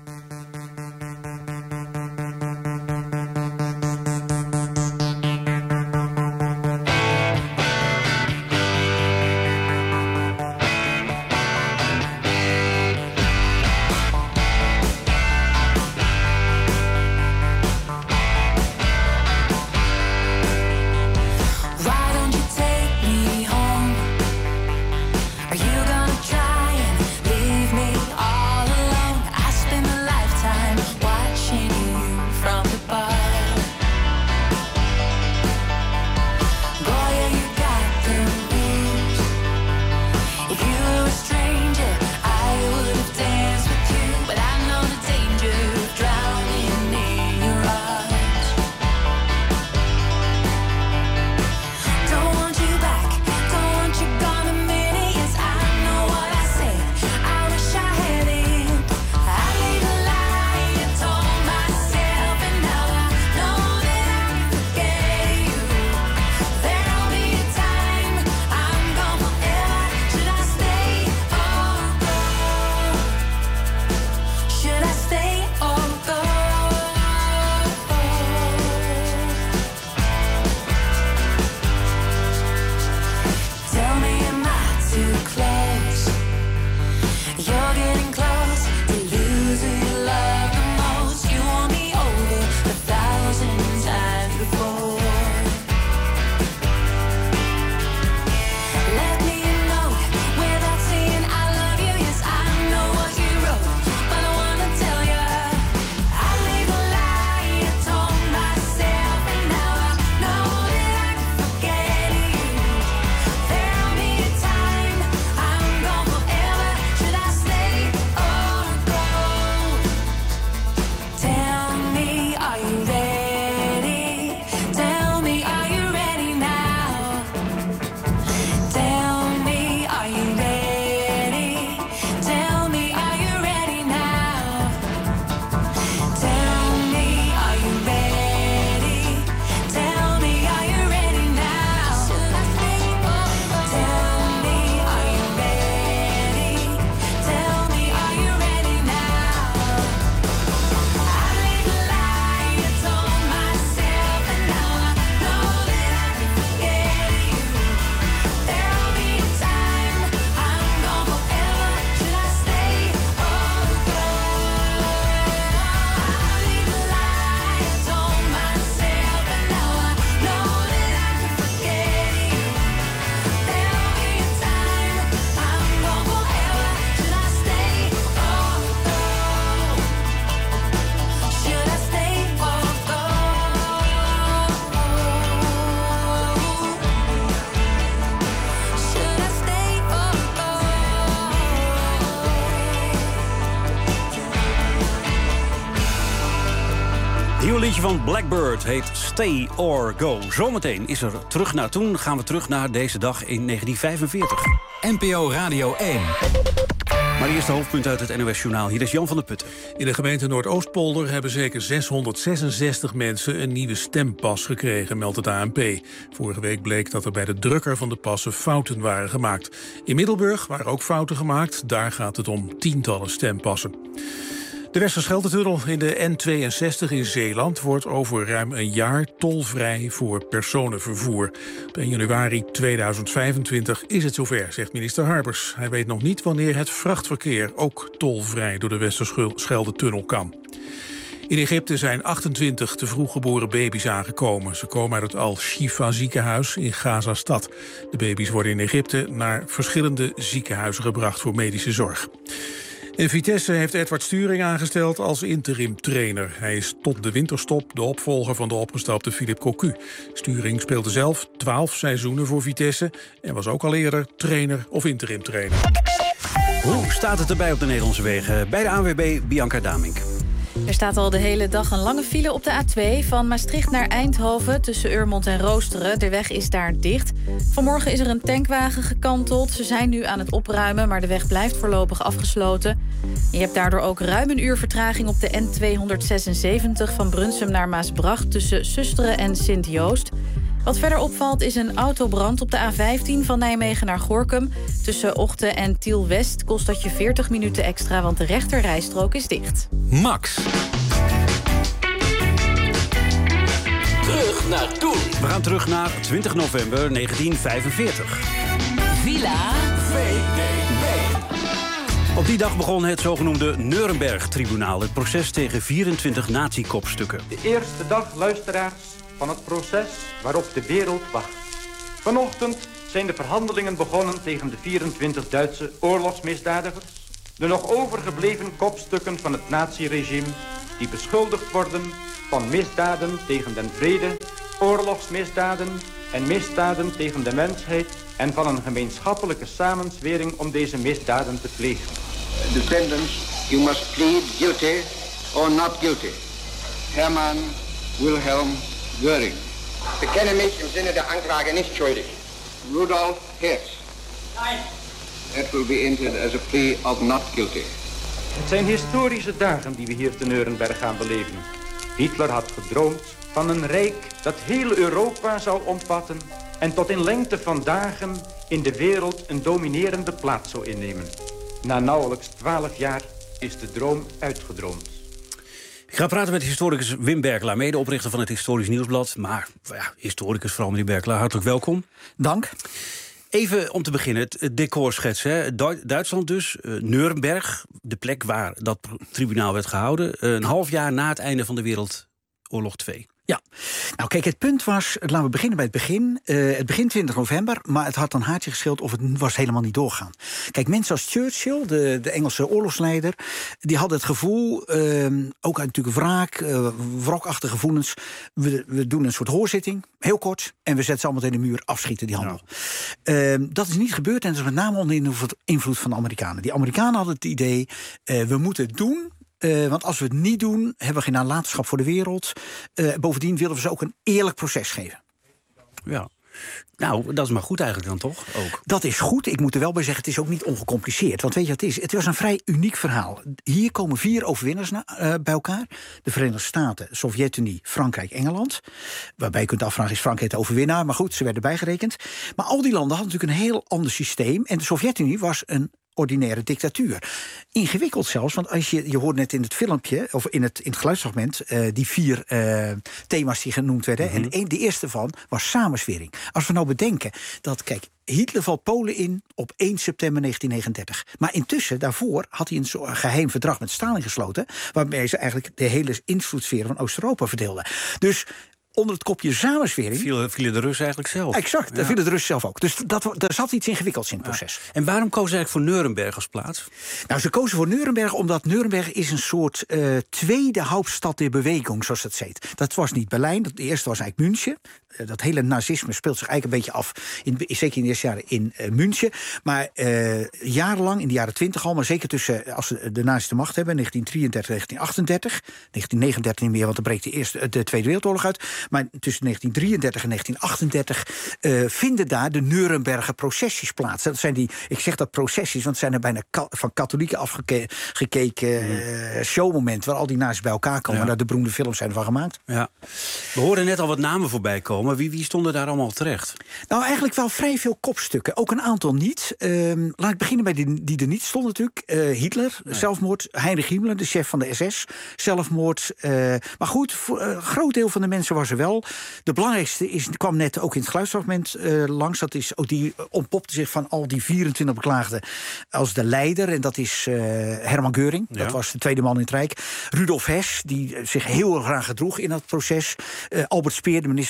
Nieuw liedje van Blackbird heet Stay or Go. Zometeen is er Terug naar Toen. Gaan we terug naar deze dag in negentien vijfenveertig.
N P O Radio één.
Maar eerst de hoofdpunt uit het N O S-journaal. Hier is Jan van der Putten.
In de gemeente Noordoostpolder hebben zeker zeshonderdzesenzestig mensen een nieuwe stempas gekregen, meldt het A N P. Vorige week bleek dat er bij de drukker van de passen fouten waren gemaakt. In Middelburg waren ook fouten gemaakt. Daar gaat het om tientallen stempassen. De Westerschelde-tunnel in de N tweeënzestig in Zeeland wordt over ruim een jaar tolvrij voor personenvervoer. Op één januari tweeduizend vijfentwintig is het zover, zegt minister Harbers. Hij weet nog niet wanneer het vrachtverkeer ook tolvrij door de Westerschelde-tunnel kan. In Egypte zijn achtentwintig te vroeg geboren baby's aangekomen. Ze komen uit het Al-Shifa ziekenhuis in Gaza-stad. De baby's worden in Egypte naar verschillende ziekenhuizen gebracht voor medische zorg. En Vitesse heeft Edward Sturing aangesteld als interim-trainer. Hij is tot de winterstop de opvolger van de opgestapte Philippe Cocu. Sturing speelde zelf twaalf seizoenen voor Vitesse en was ook al eerder trainer of interim-trainer.
Hoe staat het erbij op de Nederlandse wegen? Bij de A N W B, Bianca Damink.
Er staat al de hele dag een lange file op de A twee... van Maastricht naar Eindhoven tussen Urmond en Roosteren. De weg is daar dicht. Vanmorgen is er een tankwagen gekanteld. Ze zijn nu aan het opruimen, maar de weg blijft voorlopig afgesloten. Je hebt daardoor ook ruim een uur vertraging op de N tweehonderdzesenzeventig... van Brunsum naar Maasbracht tussen Susteren en Sint-Joost. Wat verder opvalt is een autobrand op de A vijftien van Nijmegen naar Gorinchem. Tussen Ochten en Tiel-West kost dat je veertig minuten extra... want de rechterrijstrook is dicht.
Max.
Terug naar toen. We gaan terug naar twintig november negentien vijfenveertig.
Villa V D B.
Op die dag begon het zogenoemde Nuremberg-tribunaal... het proces tegen vierentwintig nazi-kopstukken.
De eerste dag, luisteraars, van het proces waarop de wereld wacht. Vanochtend zijn de verhandelingen begonnen tegen de vierentwintig Duitse oorlogsmisdadigers, de nog overgebleven kopstukken van het naziregime, die beschuldigd worden van misdaden tegen den vrede, oorlogsmisdaden en misdaden tegen de mensheid en van een gemeenschappelijke samenzwering om deze misdaden te plegen.
Defendants, you must plead guilty or not guilty. Hermann Wilhelm Göring.
Bekenne mich im Sinne der Anklage nicht schuldig.
Rudolf Hess.
Nein.
That will be entered as a plea of not guilty.
Het zijn historische dagen die we hier te Nuremberg gaan beleven. Hitler had gedroomd van een rijk dat heel Europa zou omvatten en tot in lengte van dagen in de wereld een dominerende plaats zou innemen. Na nauwelijks twaalf jaar is de droom uitgedroomd.
Ik ga praten met historicus Wim Berkelaar, medeoprichter van het Historisch Nieuwsblad. Maar ja, historicus vooral, meneer Berkelaar, hartelijk welkom.
Dank.
Even om te beginnen, het decor schetsen. Hè. Duitsland dus, uh, Nuremberg, de plek waar dat tribunaal werd gehouden. Uh, een half jaar na het einde van de Wereldoorlog twee.
Ja, nou kijk, het punt was, laten we beginnen bij het begin. Uh, het begin twintig november, maar het had een haartje gescheeld of het was helemaal niet doorgaan. Kijk, mensen als Churchill, de, de Engelse oorlogsleider, die hadden het gevoel, uh, ook uit natuurlijk wraak, uh, wrokachtige gevoelens. We, we doen een soort hoorzitting, heel kort, en we zetten ze allemaal tegen de muur, afschieten die handel. Ja. Uh, dat is niet gebeurd en dat is met name onder invloed van de Amerikanen. Die Amerikanen hadden het idee, uh, we moeten het doen. Uh, want als we het niet doen, hebben we geen nalatenschap voor de wereld. Uh, bovendien willen we ze ook een eerlijk proces geven.
Ja. Nou, dat is maar goed eigenlijk dan toch ook?
Dat is goed. Ik moet er wel bij zeggen, het is ook niet ongecompliceerd. Want weet je wat het is? Het was een vrij uniek verhaal. Hier komen vier overwinnaars na, uh, bij elkaar. De Verenigde Staten, Sovjet-Unie, Frankrijk, Engeland. Waarbij je kunt afvragen, is Frankrijk de overwinnaar? Maar goed, ze werden bijgerekend. Maar al die landen hadden natuurlijk een heel ander systeem. En de Sovjet-Unie was een ordinaire dictatuur. Ingewikkeld zelfs, want als je, je hoort net in het filmpje, of in het, in het geluidsfragment, uh, die vier uh, thema's die genoemd werden. Mm-hmm. En een, de eerste van was samenzwering. Als we nou bedenken dat, kijk, Hitler valt Polen in op één september negentien negenendertig. Maar intussen, daarvoor, had hij een geheim verdrag met Stalin gesloten, waarmee ze eigenlijk de hele invloedssfeer van Oost-Europa verdeelden. Dus onder het kopje samenzwering
Vielen, vielen de Russen eigenlijk zelf.
Exact,
ja.
daar vielen de Russen zelf ook. Dus dat, daar zat iets ingewikkelds in het proces.
Ja. En waarom kozen ze eigenlijk voor Nuremberg als plaats?
Nou, ze kozen voor Nuremberg omdat Nuremberg is een soort uh, tweede Hauptstadt der Bewegung, zoals dat heet. Dat was niet Berlijn, de eerste was eigenlijk München. Uh, dat hele nazisme speelt zich eigenlijk een beetje af, in, zeker in de eerste jaren in uh, München. Maar uh, jarenlang, in de jaren twintig al, maar zeker tussen, als ze de nazi's de macht hebben, negentien drieëndertig, negentien achtendertig, negentien negenendertig niet meer, want dan breekt de, eerste, de Tweede Wereldoorlog uit. Maar tussen negentien drieëndertig en negentien achtendertig uh, vinden daar de Nuremberger processies plaats. Dat zijn die, ik zeg dat processies, want het zijn er bijna ka- van katholieken afgekeken uh, showmomenten waar al die nazi's bij elkaar komen. Ja. Daar de beroemde films zijn van gemaakt.
Ja. We hoorden net al wat namen voorbij komen. Wie, wie stonden daar allemaal terecht?
Nou, eigenlijk wel vrij veel kopstukken. Ook een aantal niet. Uh, laat ik beginnen bij die, die er niet stonden natuurlijk. Uh, Hitler, nee. zelfmoord. Heinrich Himmler, de chef van de S S. Zelfmoord. Uh, maar goed, voor, uh, een groot deel van de mensen was er wel. De belangrijkste is, kwam net ook in het geluidsfragment uh, langs. Dat is ook die ontpopte zich van al die vierentwintig beklaagden als de leider. En dat is uh, Hermann Göring. Ja. Dat was de tweede man in het Rijk. Rudolf Hess, die zich heel graag gedroeg in dat proces. Uh, Albert Speer, de minister van Bewapening.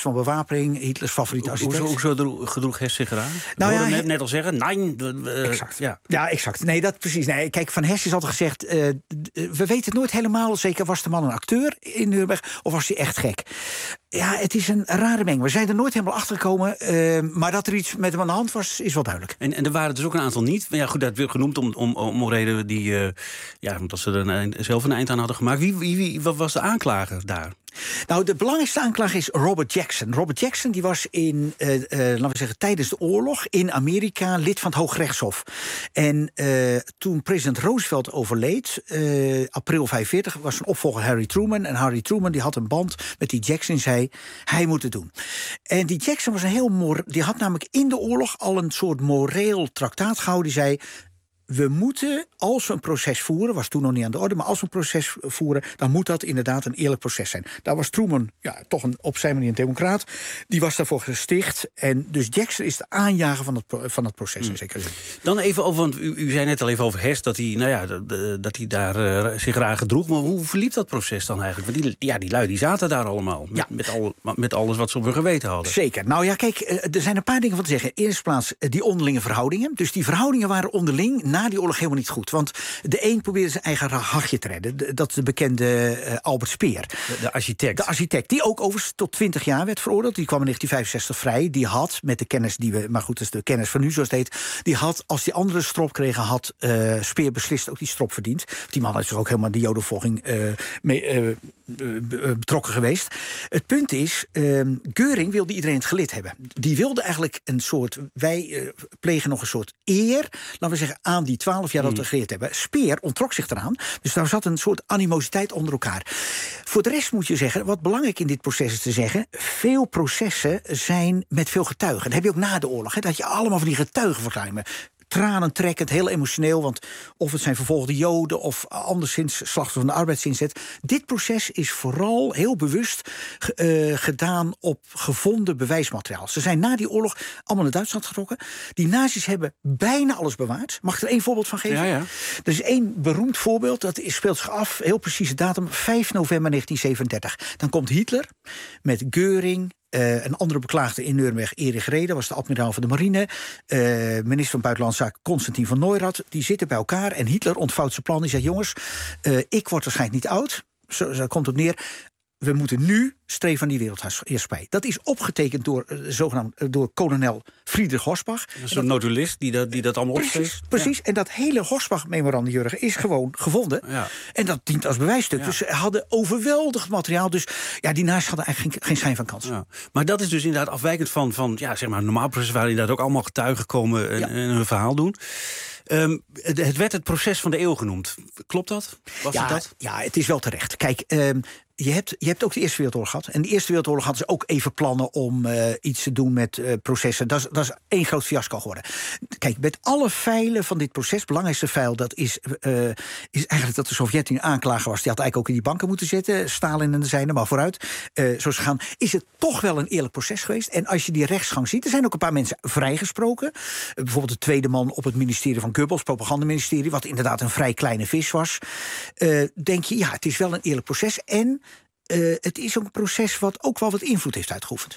kaping, Hitlers favoriete architect.
Hoezo, hoezo gedroeg Hess zich eraan?
Nou ja,
net, net al zeggen, nee. Uh,
exact.
Ja.
ja, exact. Nee, dat precies. Nee, kijk, Van Hess is altijd gezegd, uh, we weten het nooit helemaal zeker, was de man een acteur in Nuremberg of was hij echt gek? Ja, het is een rare meng. We zijn er nooit helemaal achter gekomen. Uh, maar dat er iets met hem aan de hand was, is wel duidelijk.
En, en er waren dus ook een aantal niet. Ja, goed, dat werd genoemd om, om, om redenen die... Uh, ja, omdat ze er een, zelf een eind aan hadden gemaakt. Wie, wie, wie wat was de aanklager daar?
Nou, de belangrijkste aanklager is Robert Jackson. Robert Jackson die was in, uh, uh, laten we zeggen, tijdens de oorlog in Amerika lid van het Hooggerechtshof. En uh, toen president Roosevelt overleed, uh, april vijfenveertig, was zijn opvolger Harry Truman. En Harry Truman die had een band met die Jackson, zei hij moet het doen. En die Jackson was een heel mor- die had namelijk in de oorlog al een soort moreel traktaat gehouden. Die zei, we moeten, als we een proces voeren, was toen nog niet aan de orde, maar als we een proces voeren, dan moet dat inderdaad een eerlijk proces zijn. Daar was Truman ja, toch een, op zijn manier een democraat. Die was daarvoor gesticht. En dus Jackson is de aanjager van het, van het proces.
Hmm.
Zeker.
Dan even over, want u, u zei net al even over Hess, dat hij, nou ja, dat hij daar uh, zich raar gedroeg. Maar hoe verliep dat proces dan eigenlijk? Want die, ja, die lui die zaten daar allemaal. Met, ja. met, al, met alles wat ze op hun geweten hadden.
Zeker. Nou ja, kijk, er zijn een paar dingen van te zeggen. In de eerste plaats die onderlinge verhoudingen. Dus die verhoudingen waren onderling na die oorlog helemaal niet goed. Want de een probeerde zijn eigen hachje te redden. Dat is de bekende uh, Albert Speer.
De, de architect.
De architect, die ook overigens tot twintig jaar werd veroordeeld. Die kwam in negentien vijfenzestig vrij. Die had, met de kennis die we... Maar goed, dat is de kennis van nu, zoals het heet. Die had, als die andere strop kregen, had uh, Speer beslist ook die strop verdiend. Die man is er ook helemaal die jodenvolging uh, mee... Uh, betrokken geweest. Het punt is, uh, Göring wilde iedereen het gelid hebben. Die wilde eigenlijk een soort, wij uh, plegen nog een soort eer, laten we zeggen, aan die twaalf jaar dat we geleerd hebben. Speer ontrok zich eraan, dus daar zat een soort animositeit onder elkaar. Voor de rest moet je zeggen, wat belangrijk in dit proces is te zeggen, veel processen zijn met veel getuigen. Dat heb je ook na de oorlog, hè, dat je allemaal van die getuigenverklaringen, tranentrekkend, heel emotioneel, want of het zijn vervolgde Joden of anderszins slachtoffers van de arbeidsinzet. Dit proces is vooral heel bewust uh, gedaan op gevonden bewijsmateriaal. Ze zijn na die oorlog allemaal naar Duitsland getrokken. Die nazi's hebben bijna alles bewaard. Mag ik er één voorbeeld van geven?
Ja, ja.
Er is één beroemd voorbeeld, dat speelt zich af, heel precieze datum, vijf november negentien zevenendertig. Dan komt Hitler met Göring, Uh, een andere beklaagde in Nuremberg, Erich Reder, was de admiraal van de marine. Uh, minister van Buitenlandse Zaken Konstantin van Neurath. Die zitten bij elkaar en Hitler ontvouwt zijn plan. Die zegt, jongens, uh, ik word waarschijnlijk niet oud. Zo, zo komt het neer. We moeten nu streven aan die wereldheerschappij. Dat is opgetekend door, uh, zogenaamd, uh, door kolonel Friedrich Horsbach.
Zo'n notulist die dat, die dat allemaal
opschreef. Precies, precies. Ja. En dat hele Horsbach-memorandum, Jurgen, is gewoon gevonden. Ja. En dat dient als bewijsstuk. Ja. Dus ze hadden overweldigd materiaal. Dus ja, die naast hadden eigenlijk geen, geen schijn van kans.
Ja. Maar dat is dus inderdaad afwijkend van, van ja, zeg maar, een normaal proces waar inderdaad ook allemaal getuigen komen en, ja. en hun verhaal doen. Um, het, het werd het proces van de eeuw genoemd. Klopt dat? Was
ja,
het dat?
Ja, het is wel terecht. Kijk, um, je, hebt, je hebt ook de Eerste Wereldoorlog gehad. En de Eerste Wereldoorlog hadden ze ook even plannen om uh, iets te doen met uh, processen. Dat is, dat is één groot fiasco geworden. Kijk, met alle feilen van dit proces, het belangrijkste feil, dat is, uh, is eigenlijk dat de Sovjet-Unie aanklager was. Die had eigenlijk ook in die banken moeten zitten. Stalin en de zijne, maar vooruit. Uh, zo gaan. Is het toch wel een eerlijk proces geweest? En als je die rechtsgang ziet, er zijn ook een paar mensen vrijgesproken. Uh, bijvoorbeeld de tweede man op het ministerie van Goebbels, propagandaministerie, wat inderdaad een vrij kleine vis was. Uh, denk je, ja, het is wel een eerlijk proces. En uh, het is ook een proces wat ook wel wat invloed heeft uitgeoefend.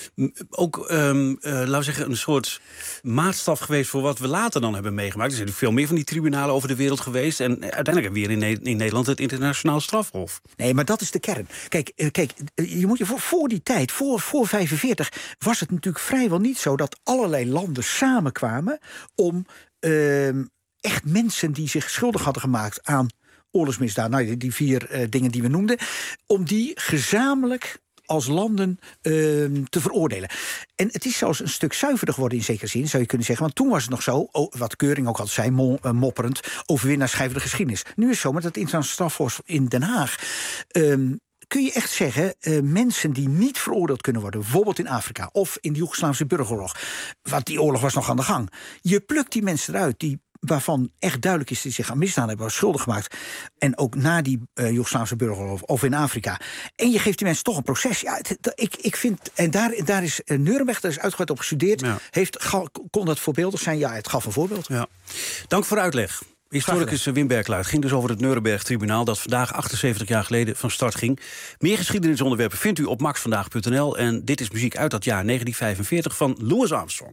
Ook, um, uh, laten we zeggen, een soort maatstaf geweest voor wat we later dan hebben meegemaakt. Er zijn veel meer van die tribunalen over de wereld geweest. En uiteindelijk weer in, ne- in Nederland het internationaal strafhof.
Nee, maar dat is de kern. Kijk, uh, kijk je moet je voor, voor die tijd, voor, voor vijfenveertig, was het natuurlijk vrijwel niet zo dat allerlei landen samenkwamen om uh, echt mensen die zich schuldig hadden gemaakt aan oorlogsmisdaad, nou, die vier uh, dingen die we noemden, om die gezamenlijk als landen uh, te veroordelen. En het is zelfs een stuk zuiverder geworden in zekere zin, zou je kunnen zeggen. Want toen was het nog zo, oh, wat Göring ook al zei, mo- uh, mopperend, overwinnaars schrijven de geschiedenis. Nu is het zo, met het internationaal strafhof in Den Haag, Um, kun je echt zeggen, uh, mensen die niet veroordeeld kunnen worden, bijvoorbeeld in Afrika of in de Joegoslavische burgeroorlog, want die oorlog was nog aan de gang. Je plukt die mensen eruit die waarvan echt duidelijk is dat die zich aan misdaden hebben schuldig gemaakt. En ook na die uh, Joegoslavische burgeroorlog of in Afrika. En je geeft die mensen toch een proces. Ja, het, het, ik, ik vind, en daar, daar is uh, Nuremberg, daar is uitgebreid op gestudeerd. Ja. Heeft, kon dat voorbeeldig zijn? Ja, het gaf een voorbeeld.
Ja. Dank voor de uitleg. Historicus Wim Berkelaar. Het ging dus over het Nuremberg-tribunaal dat vandaag achtenzeventig jaar geleden van start ging. Meer geschiedenisonderwerpen vindt u op max vandaag punt n l. En dit is muziek uit dat jaar negentien vijfenveertig van Louis Armstrong.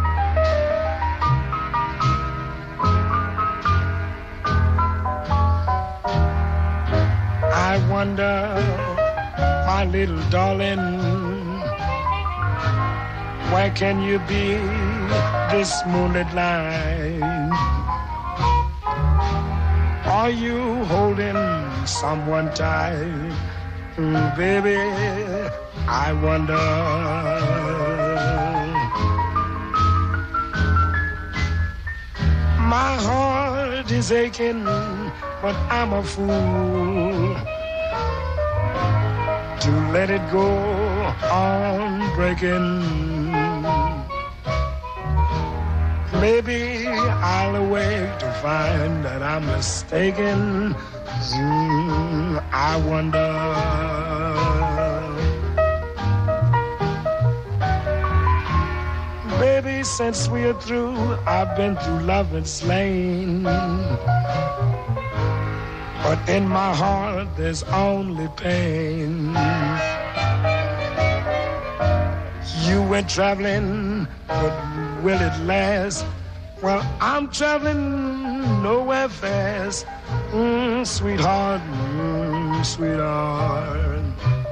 I wonder, my little darling, where can you be this moonlit night? Are you holding someone tight? Mm, baby, I wonder. My heart is aching, but I'm a fool to let it go on breaking. Maybe I'll awake to find that I'm mistaken. Mm, I wonder. Baby, since we're through, I've been through love and slain. But in my heart there's only pain. You went traveling, but will it last? Well, I'm traveling nowhere fast. Mm, sweetheart, mm, sweetheart.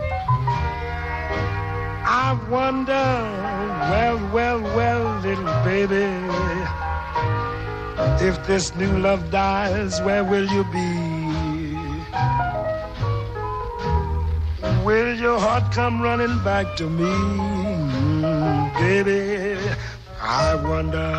I wonder, well, well, well, little baby, if this new love dies, where will you be? Will your heart come running back to me? Mm, baby, I wonder.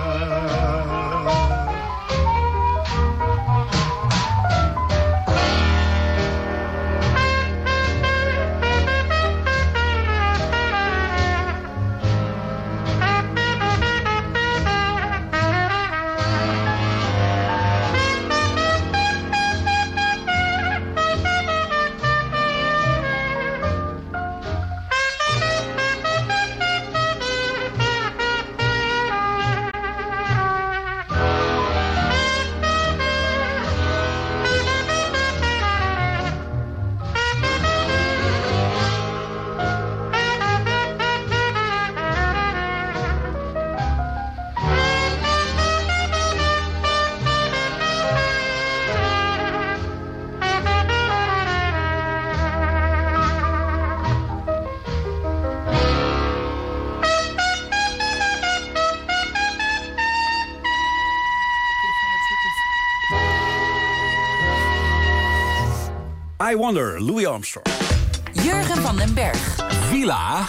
I Wonder, Louis Armstrong.
Jurgen van den Berg.
Villa.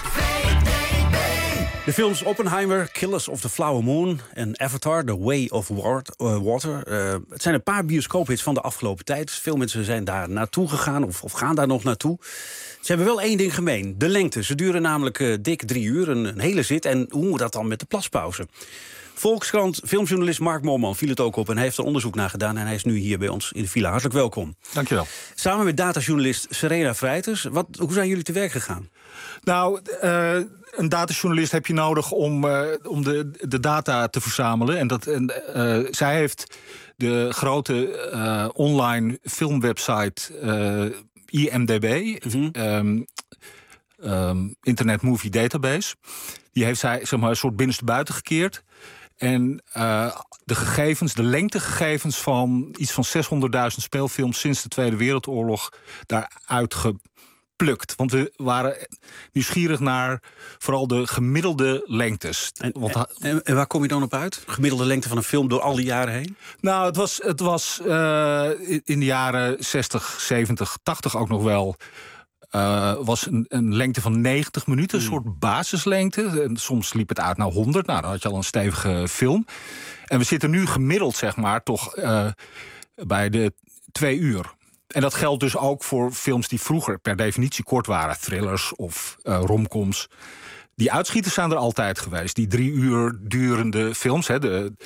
De films Oppenheimer, Killers of the Flower Moon en Avatar, The Way of Water. Uh, het zijn een paar bioscoophits van de afgelopen tijd. Veel mensen zijn daar naartoe gegaan of, of gaan daar nog naartoe. Ze hebben wel één ding gemeen, de lengte. Ze duren namelijk uh, dik drie uur, een, een hele zit. En hoe moet dat dan met de plaspauze? Volkskrant, filmjournalist Mark Moorman viel het ook op en hij heeft er onderzoek naar gedaan en hij is nu hier bij ons in de villa. Hartelijk welkom.
Dankjewel.
Samen met datajournalist Serena Vrijters. Wat, hoe zijn jullie te werk gegaan?
Nou, uh, een datajournalist heb je nodig om, uh, om de, de data te verzamelen. En dat, en, uh, zij heeft de grote uh, online filmwebsite uh, I M D B, mm-hmm. um, um, Internet Movie Database. Die heeft zij zeg maar, een soort binnenstebuiten gekeerd. En uh, de gegevens, de lengtegegevens van iets van zeshonderdduizend speelfilms sinds de Tweede Wereldoorlog daaruit geplukt. Want we waren nieuwsgierig naar vooral de gemiddelde lengtes.
En, Want, en, en waar kom je dan op uit? Gemiddelde lengte van een film door al die jaren heen?
Nou, het was, het was uh, in de jaren zestig, zeventig, tachtig ook nog wel. Uh, was een, een lengte van negentig minuten, een soort basislengte. En soms liep het uit naar honderd. Nou, dan had je al een stevige film. En we zitten nu gemiddeld, zeg maar, toch uh, bij de twee uur. En dat geldt dus ook voor films die vroeger per definitie kort waren. Thrillers of uh, romcoms. Die uitschieters zijn er altijd geweest. Die drie uur durende films, hè, de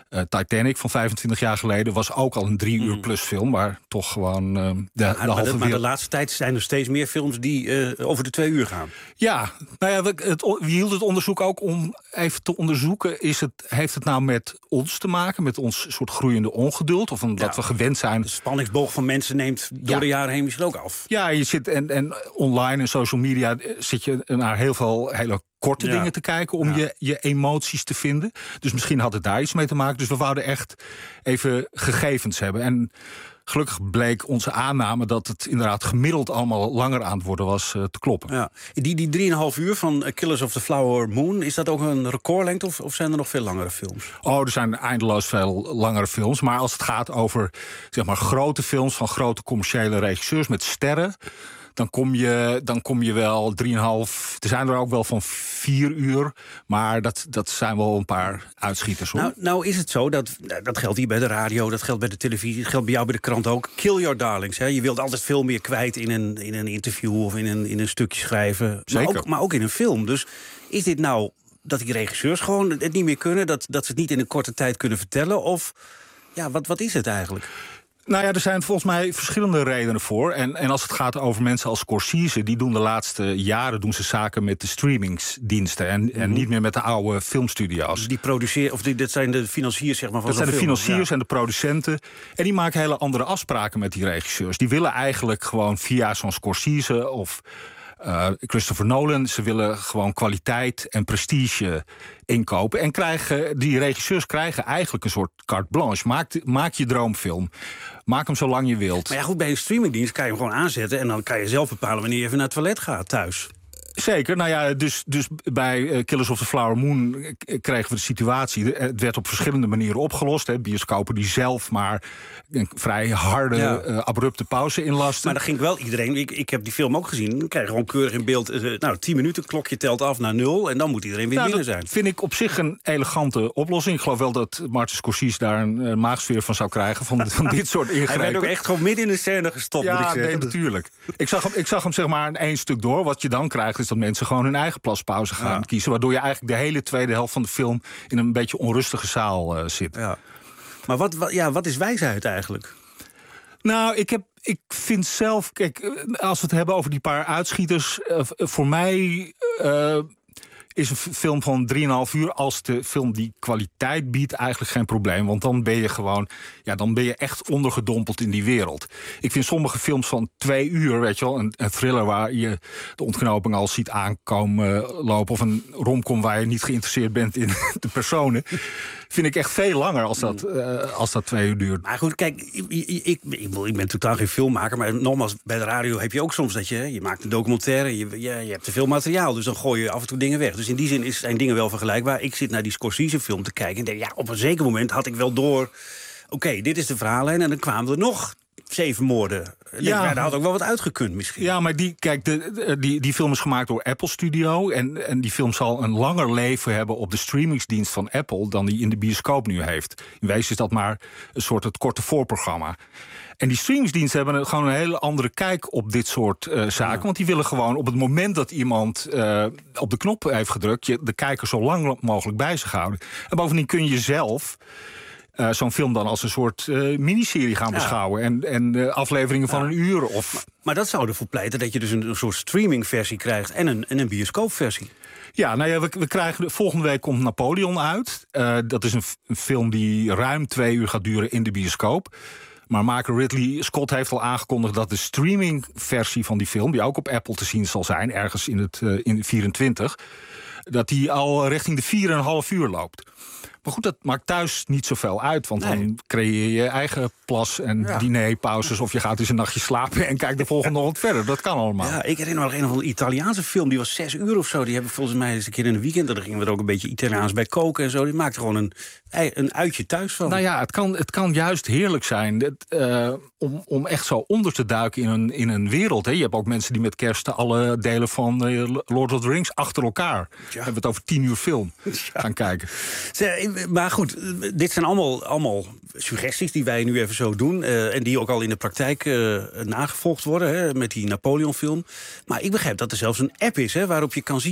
Uh, Titanic van vijfentwintig jaar geleden was ook al een drie uur plus film, maar toch gewoon uh, de,
ja,
de
maar,
halve
de, maar
wereld...
de laatste tijd zijn er steeds meer films die uh, over de twee uur gaan.
Ja, nou ja, we, het, we hielden het onderzoek ook om even te onderzoeken, is het, heeft het nou met ons te maken, met ons soort groeiende ongeduld, of omdat ja, we gewend zijn...
De spanningsboog van mensen neemt door ja. de jaren heen misschien ook af.
Ja, je zit en, en online en social media zit je naar heel veel hele korte ja. dingen te kijken om ja. je, je emoties te vinden. Dus misschien had het daar iets mee te maken. Dus we wouden echt even gegevens hebben. En gelukkig bleek onze aanname dat het inderdaad gemiddeld allemaal langer aan het worden was uh, te kloppen.
Ja. Die, die drieënhalf uur van Killers of the Flower Moon, is dat ook een recordlengte of, of zijn er nog veel langere films?
Oh, er zijn eindeloos veel langere films. Maar als het gaat over zeg maar grote films van grote commerciële regisseurs met sterren, Dan kom, je, dan kom je wel drieënhalf... Er zijn er ook wel van vier uur. Maar dat, dat zijn wel een paar uitschieters, hoor.
Nou, nou is het zo, dat, dat geldt hier bij de radio, dat geldt bij de televisie, dat geldt bij jou bij de krant ook. Kill your darlings. Hè. Je wilt altijd veel meer kwijt in een, in een interview of in een, in een stukje schrijven.
Zeker.
Maar ook, maar ook in een film. Dus is dit nou dat die regisseurs gewoon het niet meer kunnen? Dat, dat ze het niet in een korte tijd kunnen vertellen? Of ja, wat, wat is het eigenlijk?
Nou ja, er zijn volgens mij verschillende redenen voor. En, en als het gaat over mensen als Scorsese, die doen de laatste jaren doen ze zaken met de streamingsdiensten en, mm-hmm. en niet meer met de oude filmstudio's.
Die produceren, of die, dat zijn de financiers, zeg maar, van
dat zijn de
film.
financiers
ja.
en de producenten. En die maken hele andere afspraken met die regisseurs. Die willen eigenlijk gewoon via zo'n Scorsese of Uh, Christopher Nolan, ze willen gewoon kwaliteit en prestige inkopen. En krijgen, die regisseurs krijgen eigenlijk een soort carte blanche. Maak, maak je droomfilm. Maak hem zolang je wilt.
Maar ja, goed, bij een streamingdienst kan je hem gewoon aanzetten en dan kan je zelf bepalen wanneer je even naar het toilet gaat thuis.
Zeker, nou ja, dus, dus bij uh, Killers of the Flower Moon kregen we de situatie. Het werd op verschillende manieren opgelost. Hè. Bioscopen die zelf maar een vrij harde, ja. uh, abrupte pauze inlasten.
Maar dan ging wel iedereen, ik, ik heb die film ook gezien, dan krijg je gewoon keurig in beeld, uh, nou, tien minuten, klokje telt af naar nul en dan moet iedereen weer
nou,
binnen zijn.
Dat vind ik op zich een elegante oplossing. Ik geloof wel dat Martin Scorsese daar een uh, maagsfeer van zou krijgen, van, van dit soort ingrepen.
Hij werd ook echt gewoon midden in de scène gestopt,
ja,
moet ik zeggen.
Nee, natuurlijk. Ik zag, hem, ik zag hem zeg maar in één stuk door. Wat je dan krijgt is dat mensen gewoon hun eigen plaspauze gaan ja. kiezen. Waardoor je eigenlijk de hele tweede helft van de film in een beetje onrustige zaal uh, zit.
Ja. Maar wat, wat, ja, wat is wijsheid eigenlijk?
Nou, ik, heb, ik vind zelf... Kijk, als we het hebben over die paar uitschieters, Uh, voor mij Uh, is een film van drieënhalf uur, als de film die kwaliteit biedt, eigenlijk geen probleem. Want dan ben je gewoon, ja, dan ben je echt ondergedompeld in die wereld. Ik vind sommige films van twee uur, weet je wel, een, een thriller waar je de ontknoping al ziet aankomen lopen, of een romcom waar je niet geïnteresseerd bent in de personen, vind ik echt veel langer als dat, uh, als dat twee uur duurt. Maar
goed, kijk, ik, ik, ik, ik ben totaal geen filmmaker, maar nogmaals, bij de radio heb je ook soms dat je, je maakt een documentaire, je, je, je hebt te veel materiaal, dus dan gooi je af en toe dingen weg. Dus in die zin is, zijn dingen wel vergelijkbaar. Ik zit naar die Scorsese-film te kijken en denk, ja, op een zeker moment had ik wel door, oké, okay, dit is de verhaallijn, en dan kwamen er nog zeven moorden. Denk, ja, nou, daar had ook wel wat uitgekund misschien.
Ja, maar die, kijk, de, de, die, die film is gemaakt door Apple Studio. En, en die film zal een langer leven hebben op de streamingsdienst van Apple dan die in de bioscoop nu heeft. In wezen is dat maar een soort het korte voorprogramma. En die streamingsdiensten hebben gewoon een hele andere kijk op dit soort uh, zaken. Ja. Want die willen gewoon op het moment dat iemand uh, op de knop heeft gedrukt, je de kijker zo lang mogelijk bij zich houden. En bovendien kun je zelf Uh, zo'n film dan als een soort uh, miniserie gaan ja. beschouwen. En, en uh, afleveringen van ja. een uur. Of...
Maar, maar dat zou ervoor pleiten dat je dus een, een soort streamingversie krijgt en een, en een bioscoopversie.
Ja, nou ja, we, we krijgen de, volgende week komt Napoleon uit. Uh, dat is een, een film die ruim twee uur gaat duren in de bioscoop. Maar maker Ridley Scott heeft al aangekondigd dat de streamingversie van die film, die ook op Apple te zien zal zijn, ergens in het uh, in vierentwintig, dat die al richting de vier en een half uur loopt. Maar goed, dat maakt thuis niet zoveel uit. Want nee. dan creëer je je eigen plas- en ja. dinerpauzes. Of je gaat eens een nachtje slapen en kijkt de volgende ochtend verder. Dat kan allemaal.
Ja, ik herinner me nog een of andere Italiaanse film. Die was zes uur of zo. Die hebben volgens mij eens een keer in een weekend. Daar gingen we er ook een beetje Italiaans bij koken en zo. Die maakte gewoon een, een uitje thuis van.
Nou ja, het kan, het kan juist heerlijk zijn het, uh, om, om echt zo onder te duiken in een, in een wereld. Hè. Je hebt ook mensen die met kerst alle delen van uh, Lord of the Rings achter elkaar. Ja. We hebben het over tien uur film ja. gaan kijken.
Maar goed, dit zijn allemaal, allemaal suggesties die wij nu even zo doen. Uh, en die ook al in de praktijk uh, nagevolgd worden, hè, met die Napoleon-film. Maar ik begrijp dat er zelfs een app is, hè, waarop je kan zien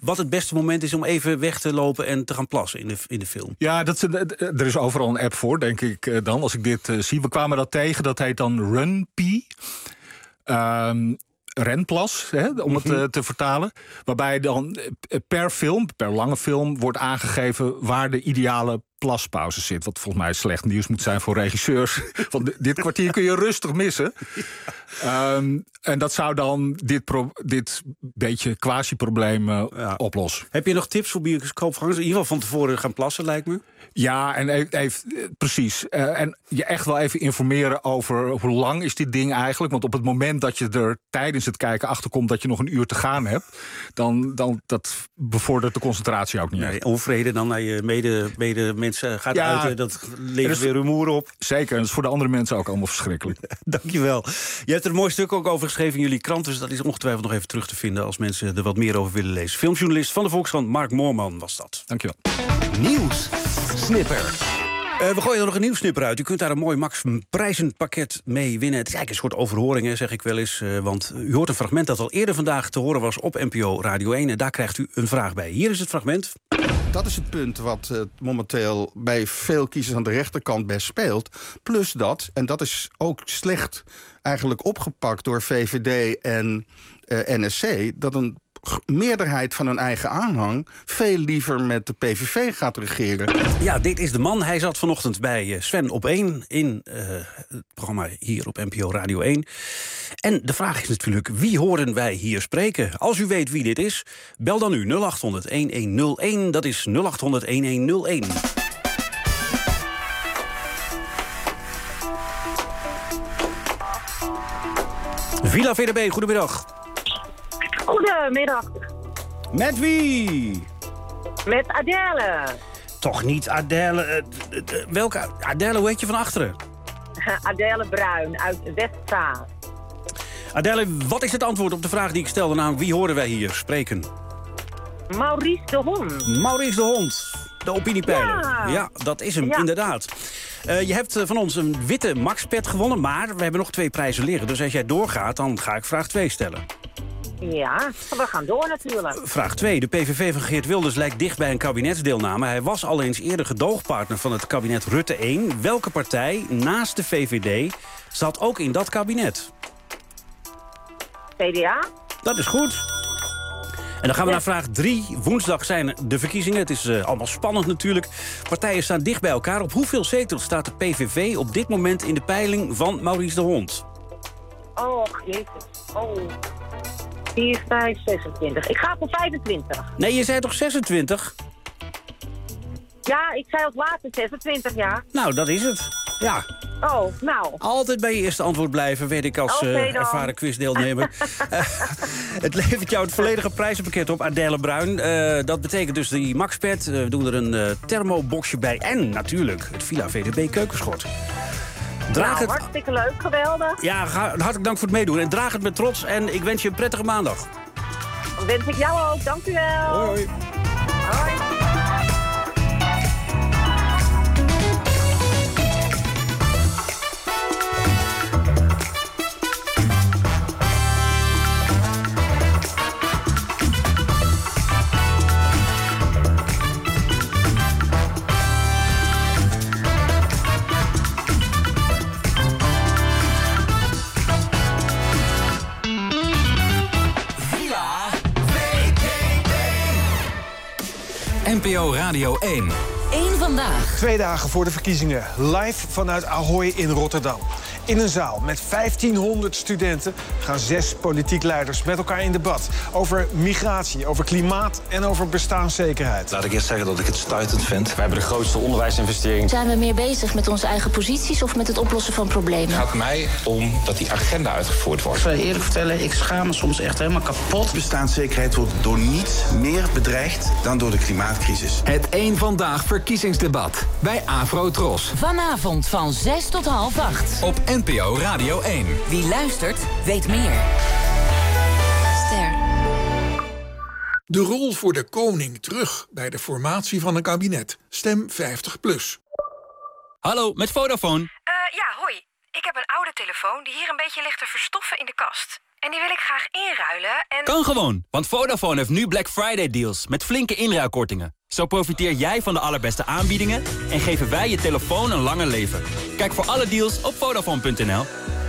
wat het beste moment is om even weg te lopen en te gaan plassen in de, in de film.
Ja, dat, er is overal een app voor, denk ik dan, als ik dit uh, zie. We kwamen dat tegen, dat heet dan RunPee. Um, renplas, hè, om het uh, te vertalen. Waarbij dan per film, per lange film, wordt aangegeven waar de ideale plaspauze zit. Wat volgens mij slecht nieuws moet zijn voor regisseurs. Want dit kwartier kun je rustig missen. Um, en dat zou dan dit, pro, dit beetje quasi-probleem uh, ja. oplossen.
Heb je nog tips voor bioscoopgangers? In ieder geval van tevoren gaan plassen, lijkt me.
Ja, en even, even, precies. Uh, en je echt wel even informeren over hoe lang is dit ding eigenlijk. Want op het moment dat je er tijdens het kijken achterkomt dat je nog een uur te gaan hebt, dan, dan dat bevordert de concentratie ook niet.
Nee, onvrede dan naar je mede, mede mensen gaat ja, uit. Dat levert weer rumoer op.
Zeker, en dat is voor de andere mensen ook allemaal verschrikkelijk.
Dankjewel. Je hebt er een mooi stuk ook over geschreven in jullie krant, dus dat is ongetwijfeld nog even terug te vinden als mensen er wat meer over willen lezen. Filmjournalist van de Volkskrant, Mark Moorman, was dat.
Dankjewel.
Nieuws. Snipper. Uh, we gooien er nog een nieuw snipper uit. U kunt daar een mooi Max prijzenpakket mee winnen. Het is eigenlijk een soort overhoring, hè, zeg ik wel eens. Uh, want u hoort een fragment dat al eerder vandaag te horen was op N P O Radio één. En daar krijgt u een vraag bij. Hier is het fragment.
Dat is het punt wat uh, momenteel bij veel kiezers aan de rechterkant best speelt. Plus dat, en dat is ook slecht eigenlijk opgepakt door V V D en uh, N S C... dat een meerderheid van hun eigen aanhang veel liever met de P V V gaat regeren.
Ja, dit is de man. Hij zat vanochtend bij Sven op één in uh, het programma hier op N P O Radio één. En de vraag is natuurlijk, wie horen wij hier spreken? Als u weet wie dit is, bel dan nu nul acht honderd een een nul een. Dat is nul acht honderd een een nul een. Villa V D B, goedemiddag.
Goedemiddag.
Met wie?
Met Adèle.
Toch niet Adèle. Uh, uh, uh, welke? Adèle, hoe heet je van achteren?
Adèle Bruin uit Westzaal.
Adèle, wat is het antwoord op de vraag die ik stelde? Namelijk, wie horen wij hier spreken?
Maurice de Hond.
Maurice de Hond, de opiniepeiler.
Ja,
ja dat is hem,
ja.
inderdaad. Uh, je hebt van ons een witte Max-pet gewonnen, maar we hebben nog twee prijzen liggen. Dus als jij doorgaat, dan ga ik vraag twee stellen.
Ja, we gaan door natuurlijk.
Vraag twee. De P V V van Geert Wilders lijkt dicht bij een kabinetsdeelname. Hij was al eens eerder gedoogpartner van het kabinet Rutte één. Welke partij naast de V V D zat ook in dat kabinet?
C D A.
Dat is goed. En dan gaan we ja. naar vraag drie. Woensdag zijn de verkiezingen. Het is uh, allemaal spannend natuurlijk. Partijen staan dicht bij elkaar. Op hoeveel zetels staat de P V V op dit moment in de peiling van Maurice de Hond?
Oh, jezus. Oh. vier, vijf, zesentwintig. Ik ga voor vijfentwintig.
Nee, je zei toch zesentwintig?
Ja, ik zei als laatste zesentwintig, ja.
Nou, dat is het. Ja.
Oh, nou.
Altijd bij je eerste antwoord blijven, weet ik als
okay,
uh, ervaren quizdeelnemer. uh, het levert jou het volledige prijzenpakket op, Adèle Bruin. Uh, dat betekent dus die Max-pet. Uh, we doen er een uh, thermoboxje bij. En natuurlijk het Villa V D B keukenschort. Draag
nou,
het...
hartstikke leuk, geweldig.
Ja, hartelijk dank voor het meedoen. En draag het met trots. En ik wens je een prettige maandag.
Dan wens ik jou ook. Dank u wel.
Hoi.
Hoi.
N P O Radio één.
Eén vandaag.
Twee dagen voor de verkiezingen. Live vanuit Ahoy in Rotterdam. In een zaal met vijftienhonderd studenten gaan zes politiek leiders met elkaar in debat. Over migratie, over klimaat en over bestaanszekerheid.
Laat ik eerst zeggen dat ik het stuitend vind. Wij hebben de grootste onderwijsinvestering.
Zijn we meer bezig met onze eigen posities of met het oplossen van problemen?
Het gaat mij om dat die agenda uitgevoerd wordt.
Ik zal je eerlijk vertellen, ik schaam me soms echt helemaal kapot. Bestaanszekerheid wordt door niets meer bedreigd dan door de klimaatcrisis.
Het één Vandaag verkiezingsdebat bij Afro-Tros.
Vanavond van zes tot half acht.
Op N P O Radio één.
Wie luistert, weet meer. Ster.
De rol voor de koning terug bij de formatie van een kabinet. Stem vijftig plus.
Hallo, met Vodafone.
Uh, ja, hoi. Ik heb een oude telefoon die hier een beetje ligt te verstoffen in de kast.
En die wil ik graag inruilen en...
Kan gewoon, want Vodafone heeft nu Black Friday deals met flinke inruilkortingen. Zo profiteer jij van de allerbeste aanbiedingen en geven wij je telefoon een langer leven. Kijk voor alle deals op Vodafone punt n l.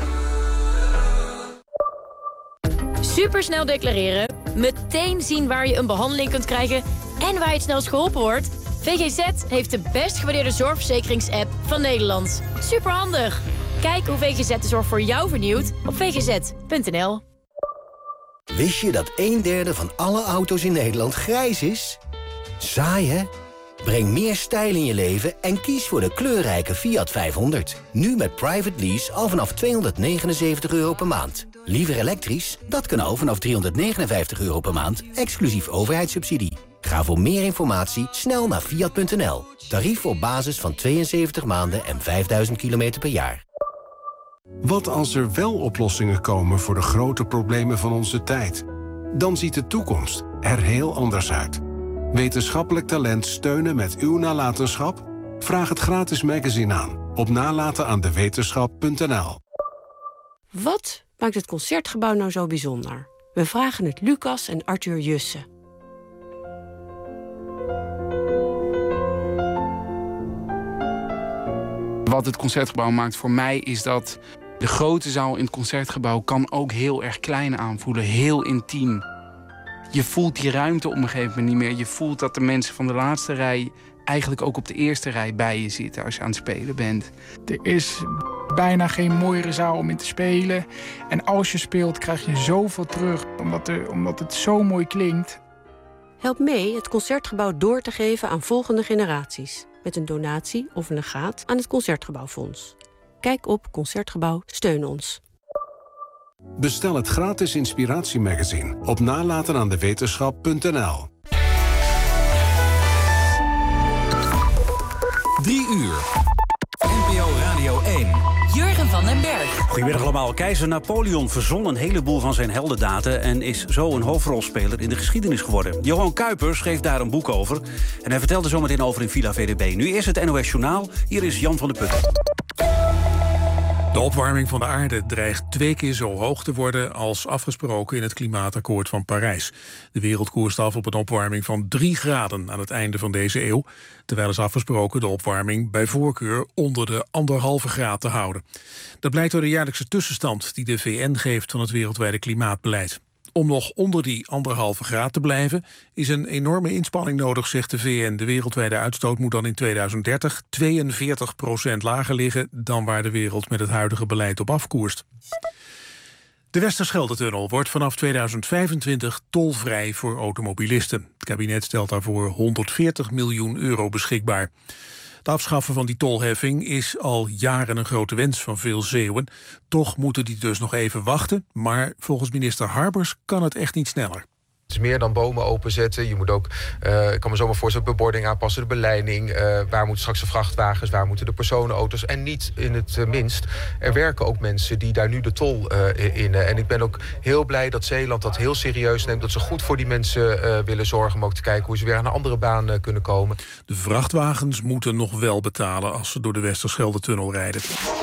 Supersnel declareren, meteen zien waar je een behandeling kunt krijgen en waar je het snelst geholpen wordt. V G Z heeft de best gewaardeerde zorgverzekerings-app van Nederland. Superhandig! Kijk hoe V G Z de zorg voor jou vernieuwt op v g z punt n l.
Wist je dat een derde van alle auto's in Nederland grijs is? Saai, hè? Breng meer stijl in je leven en kies voor de kleurrijke Fiat vijfhonderd. Nu met private lease al vanaf tweehonderdnegenenzeventig euro per maand. Liever elektrisch? Dat kan al vanaf driehonderdnegenenvijftig euro per maand, exclusief overheidssubsidie. Ga voor meer informatie snel naar fiat punt n l. Tarief op basis van tweeënzeventig maanden en vijfduizend kilometer per jaar.
Wat als er wel oplossingen komen voor de grote problemen van onze tijd? Dan ziet de toekomst er heel anders uit. Wetenschappelijk talent steunen met uw nalatenschap? Vraag het gratis magazine aan op nalatenaandewetenschap punt n l.
Wat maakt het Concertgebouw nou zo bijzonder? We vragen het Lucas en Arthur Jussen.
Wat het Concertgebouw maakt voor mij is dat de grote zaal in het Concertgebouw kan ook heel erg klein aanvoelen, heel intiem. Je voelt die ruimte op een gegeven moment niet meer. Je voelt dat de mensen van de laatste rij eigenlijk ook op de eerste rij bij je zitten als je aan het spelen bent.
Er is bijna geen mooiere zaal om in te spelen. En als je speelt krijg je zoveel terug, omdat, er, omdat het zo mooi klinkt.
Help mee het Concertgebouw door te geven aan volgende generaties. Met een donatie of een legaat aan het Concertgebouwfonds. Kijk op Concertgebouw, steun ons.
Bestel het gratis inspiratiemagazine op nalatenaandewetenschap punt n l.
Drie uur. N P O Radio één.
Jurgen van den Berg.
Goedemiddag allemaal. Keizer Napoleon verzon een heleboel van zijn heldendaden en is zo een hoofdrolspeler in de geschiedenis geworden. Johan Kuipers schreef daar een boek over en hij vertelde zometeen over in Villa V D B. Nu eerst het N O S Journaal. Hier is Jan van der Putten.
De opwarming van de aarde dreigt twee keer zo hoog te worden als afgesproken in het klimaatakkoord van Parijs. De wereld koerst af op een opwarming van drie graden aan het einde van deze eeuw, terwijl is afgesproken de opwarming bij voorkeur onder de anderhalve graad te houden. Dat blijkt door de jaarlijkse tussenstand die de V N geeft van het wereldwijde klimaatbeleid. Om nog onder die anderhalve graad te blijven is een enorme inspanning nodig, zegt de V N. De wereldwijde uitstoot moet dan in tweeduizend dertig tweeënveertig procent lager liggen dan waar de wereld met het huidige beleid op afkoerst. De Westerschelde-tunnel wordt vanaf tweeduizend vijfentwintig tolvrij voor automobilisten. Het kabinet stelt daarvoor honderdveertig miljoen euro beschikbaar. Het afschaffen van die tolheffing is al jaren een grote wens van veel Zeeuwen. Toch moeten die dus nog even wachten. Maar volgens minister Harbers kan het echt niet sneller.
Het is meer dan bomen openzetten. Je moet ook, uh, ik kan me zomaar voorstellen, bebording aanpassen, de beleiding. Uh, waar moeten straks de vrachtwagens, waar moeten de personenauto's? En niet in het uh, minst, er werken ook mensen die daar nu de tol uh, in. Uh, en ik ben ook heel blij dat Zeeland dat heel serieus neemt. Dat ze goed voor die mensen uh, willen zorgen. Om ook te kijken hoe ze weer aan een andere baan uh, kunnen komen.
De vrachtwagens moeten nog wel betalen als ze door de Westerschelde-tunnel rijden.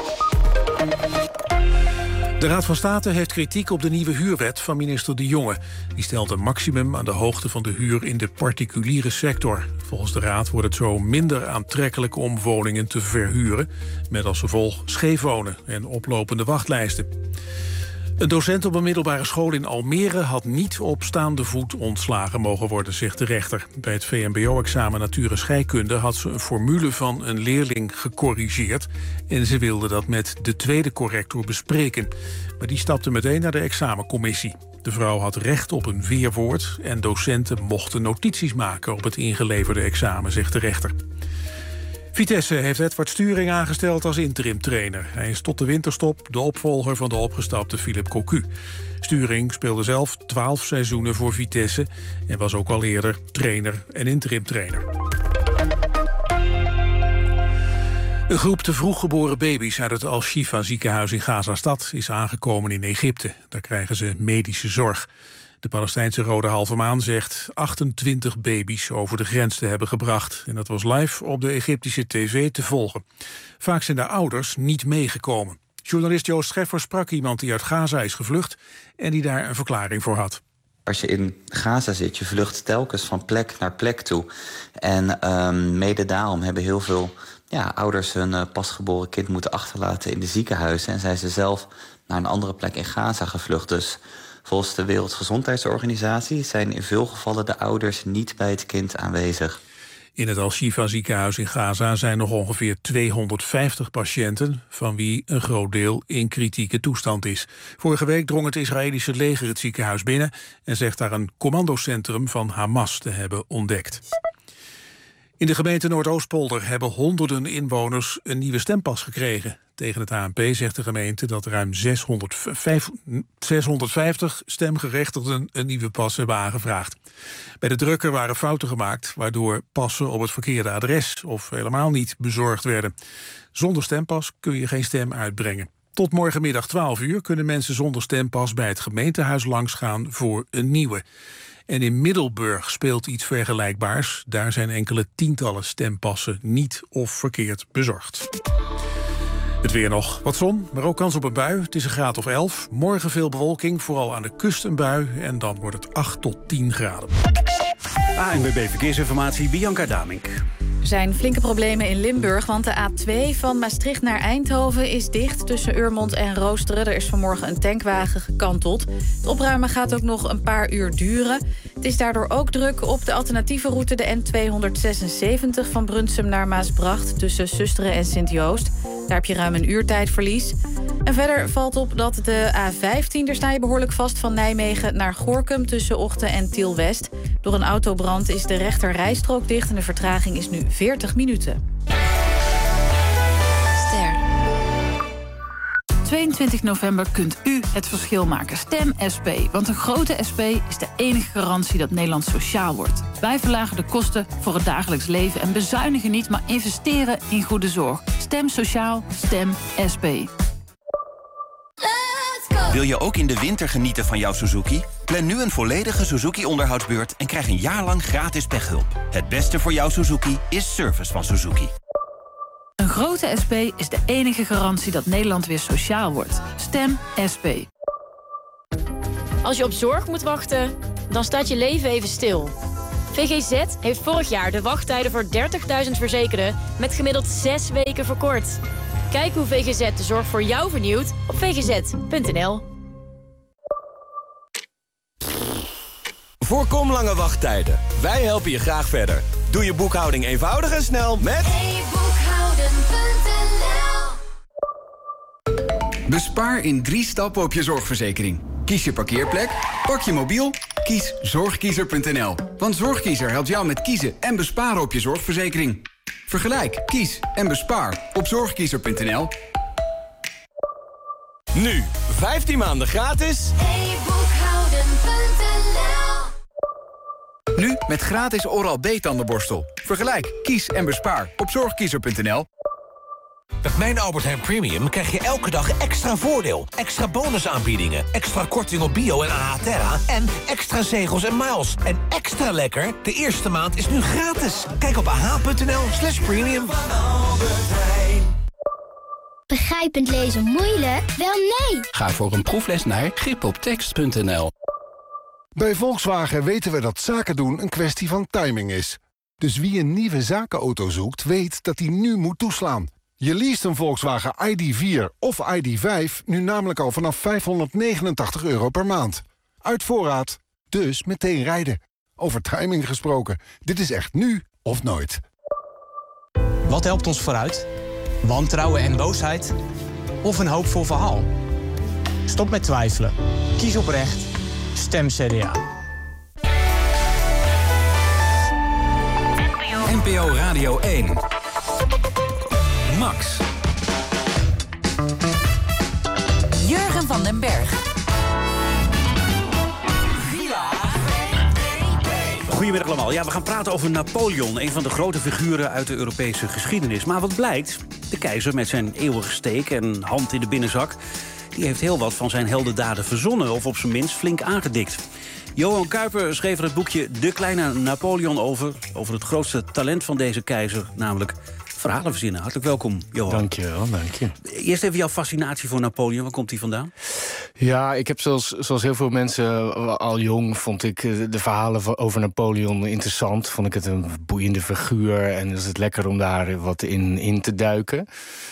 De Raad van State heeft kritiek op de nieuwe huurwet van minister De Jonge. Die stelt een maximum aan de hoogte van de huur in de particuliere sector. Volgens de Raad wordt het zo minder aantrekkelijk om woningen te verhuren, met als gevolg scheef wonen en oplopende wachtlijsten. Een docent op een middelbare school in Almere had niet op staande voet ontslagen mogen worden, zegt de rechter. Bij het V M B O-examen Natuur en Scheikunde had ze een formule van een leerling gecorrigeerd en ze wilde dat met de tweede corrector bespreken. Maar die stapte meteen naar de examencommissie. De vrouw had recht op een weerwoord en docenten mochten notities maken op het ingeleverde examen, zegt de rechter. Vitesse heeft Edward Sturing aangesteld als interimtrainer. Hij is tot de winterstop de opvolger van de opgestapte Philippe Cocu. Sturing speelde zelf twaalf seizoenen voor Vitesse en was ook al eerder trainer en interimtrainer. Een groep te vroeg geboren baby's uit het Al-Shifa ziekenhuis in Gaza-stad is aangekomen in Egypte. Daar krijgen ze medische zorg. De Palestijnse Rode Halve Maan zegt achtentwintig baby's over de grens te hebben gebracht. En dat was live op de Egyptische tv te volgen. Vaak zijn de ouders niet meegekomen. Journalist Joost Scheffer sprak iemand die uit Gaza is gevlucht en die daar een verklaring voor had.
Als je in Gaza zit, je vlucht telkens van plek naar plek toe. En um, mede daarom hebben heel veel ja, ouders hun uh, pasgeboren kind moeten achterlaten in de ziekenhuizen. En zijn ze zelf naar een andere plek in Gaza gevlucht. Dus volgens de Wereldgezondheidsorganisatie zijn in veel gevallen de ouders niet bij het kind aanwezig.
In het Al-Shifa ziekenhuis in Gaza zijn nog ongeveer tweehonderdvijftig patiënten, van wie een groot deel in kritieke toestand is. Vorige week drong het Israëlische leger het ziekenhuis binnen en zegt daar een commandocentrum van Hamas te hebben ontdekt. In de gemeente Noordoostpolder hebben honderden inwoners een nieuwe stempas gekregen. Tegen het A N P zegt de gemeente dat ruim zeshonderdvijftig stemgerechtigden een nieuwe pas hebben aangevraagd. Bij de drukker waren fouten gemaakt, waardoor passen op het verkeerde adres of helemaal niet bezorgd werden. Zonder stempas kun je geen stem uitbrengen. Tot morgenmiddag twaalf uur kunnen mensen zonder stempas bij het gemeentehuis langsgaan voor een nieuwe. En in Middelburg speelt iets vergelijkbaars. Daar zijn enkele tientallen stempassen niet of verkeerd bezorgd. Het weer nog. Wat zon, maar ook kans op een bui. Het is een graad of elf. Morgen veel bewolking, vooral aan de kust een bui. En dan wordt het acht tot tien graden.
A N W B Verkeersinformatie, Bianca Damink.
Er zijn flinke problemen in Limburg, want de A twee van Maastricht naar Eindhoven is dicht tussen Urmond en Roosteren. Er is vanmorgen een tankwagen gekanteld. Het opruimen gaat ook nog een paar uur duren. Het is daardoor ook druk op de alternatieve route, de N tweehonderdzesenzeventig... van Brunsum naar Maasbracht tussen Susteren en Sint-Joost. Daar heb je ruim een uur tijdverlies. En verder valt op dat de A vijftien, daar sta je behoorlijk vast van Nijmegen naar Gorinchem tussen Ochten en Tiel-West. Door een autobrand is de rechter rijstrook dicht en de vertraging is nu veertig minuten.
Ster. tweeëntwintig november kunt u het verschil maken. Stem S P, want een grote S P is de enige garantie dat Nederland sociaal wordt. Wij verlagen de kosten voor het dagelijks leven en bezuinigen niet, maar investeren in goede zorg. Stem sociaal, stem S P.
Wil je ook in de winter genieten van jouw Suzuki? Plan nu een volledige Suzuki-onderhoudsbeurt en krijg een jaar lang gratis pechhulp. Het beste voor jouw Suzuki is service van Suzuki.
Een grote S P is de enige garantie dat Nederland weer sociaal wordt. Stem S P.
Als je op zorg moet wachten, dan staat je leven even stil. V G Z heeft vorig jaar de wachttijden voor dertigduizend verzekerden met gemiddeld zes weken verkort. Kijk hoe V G Z de zorg voor jou vernieuwt op v g z punt n l.
Voorkom lange wachttijden. Wij helpen je graag verder. Doe je boekhouding eenvoudig en snel met
e boekhouden punt n l.
Bespaar in drie stappen op je zorgverzekering. Kies je parkeerplek, pak je mobiel, kies zorgkiezer punt n l. Want Zorgkiezer helpt jou met kiezen en besparen op je zorgverzekering. Vergelijk, kies en bespaar op zorgkiezer punt n l.
Nu, vijftien maanden gratis.
e boekhouden punt n l.
Nu met gratis Oral-B tandenborstel. Vergelijk, kies en bespaar op zorgkiezer punt n l.
Met mijn Albert Heijn Premium krijg je elke dag extra voordeel. Extra bonusaanbiedingen, extra korting op bio en A H Terra... en extra zegels en miles. En extra lekker, de eerste maand is nu gratis. Kijk op a h punt n l slash premium.
Begrijpend lezen moeilijk? Wel nee!
Ga voor een proefles naar grip op tekst punt n l.
Bij Volkswagen weten we dat zaken doen een kwestie van timing is. Dus wie een nieuwe zakenauto zoekt, weet dat hij nu moet toeslaan. Je leest een Volkswagen I D vier of I D vijf nu namelijk al vanaf vijfhonderdnegenentachtig euro per maand. Uit voorraad, dus meteen rijden. Over timing gesproken, dit is echt nu of nooit.
Wat helpt ons vooruit? Wantrouwen en boosheid? Of een hoopvol verhaal? Stop met twijfelen. Kies oprecht. Stem C D A.
N P O Radio één. Max.
Jurgen van den Berg.
Goedemiddag allemaal. Ja, we gaan praten over Napoleon, een van de grote figuren uit de Europese geschiedenis. Maar wat blijkt, de keizer met zijn eeuwige steek en hand in de binnenzak, die heeft heel wat van zijn heldendaden verzonnen, of op zijn minst flink aangedikt. Johan Kuiper schreef er het boekje De Kleine Napoleon over, over het grootste talent van deze keizer, namelijk verhalen verzinnen. Hartelijk welkom, Johan.
Dank je wel, dank je.
Eerst even jouw fascinatie voor Napoleon. Waar komt die vandaan?
Ja, ik heb zoals, zoals heel veel mensen al jong... vond ik de verhalen over Napoleon interessant. Vond ik het een boeiende figuur. En is het lekker om daar wat in, in te duiken.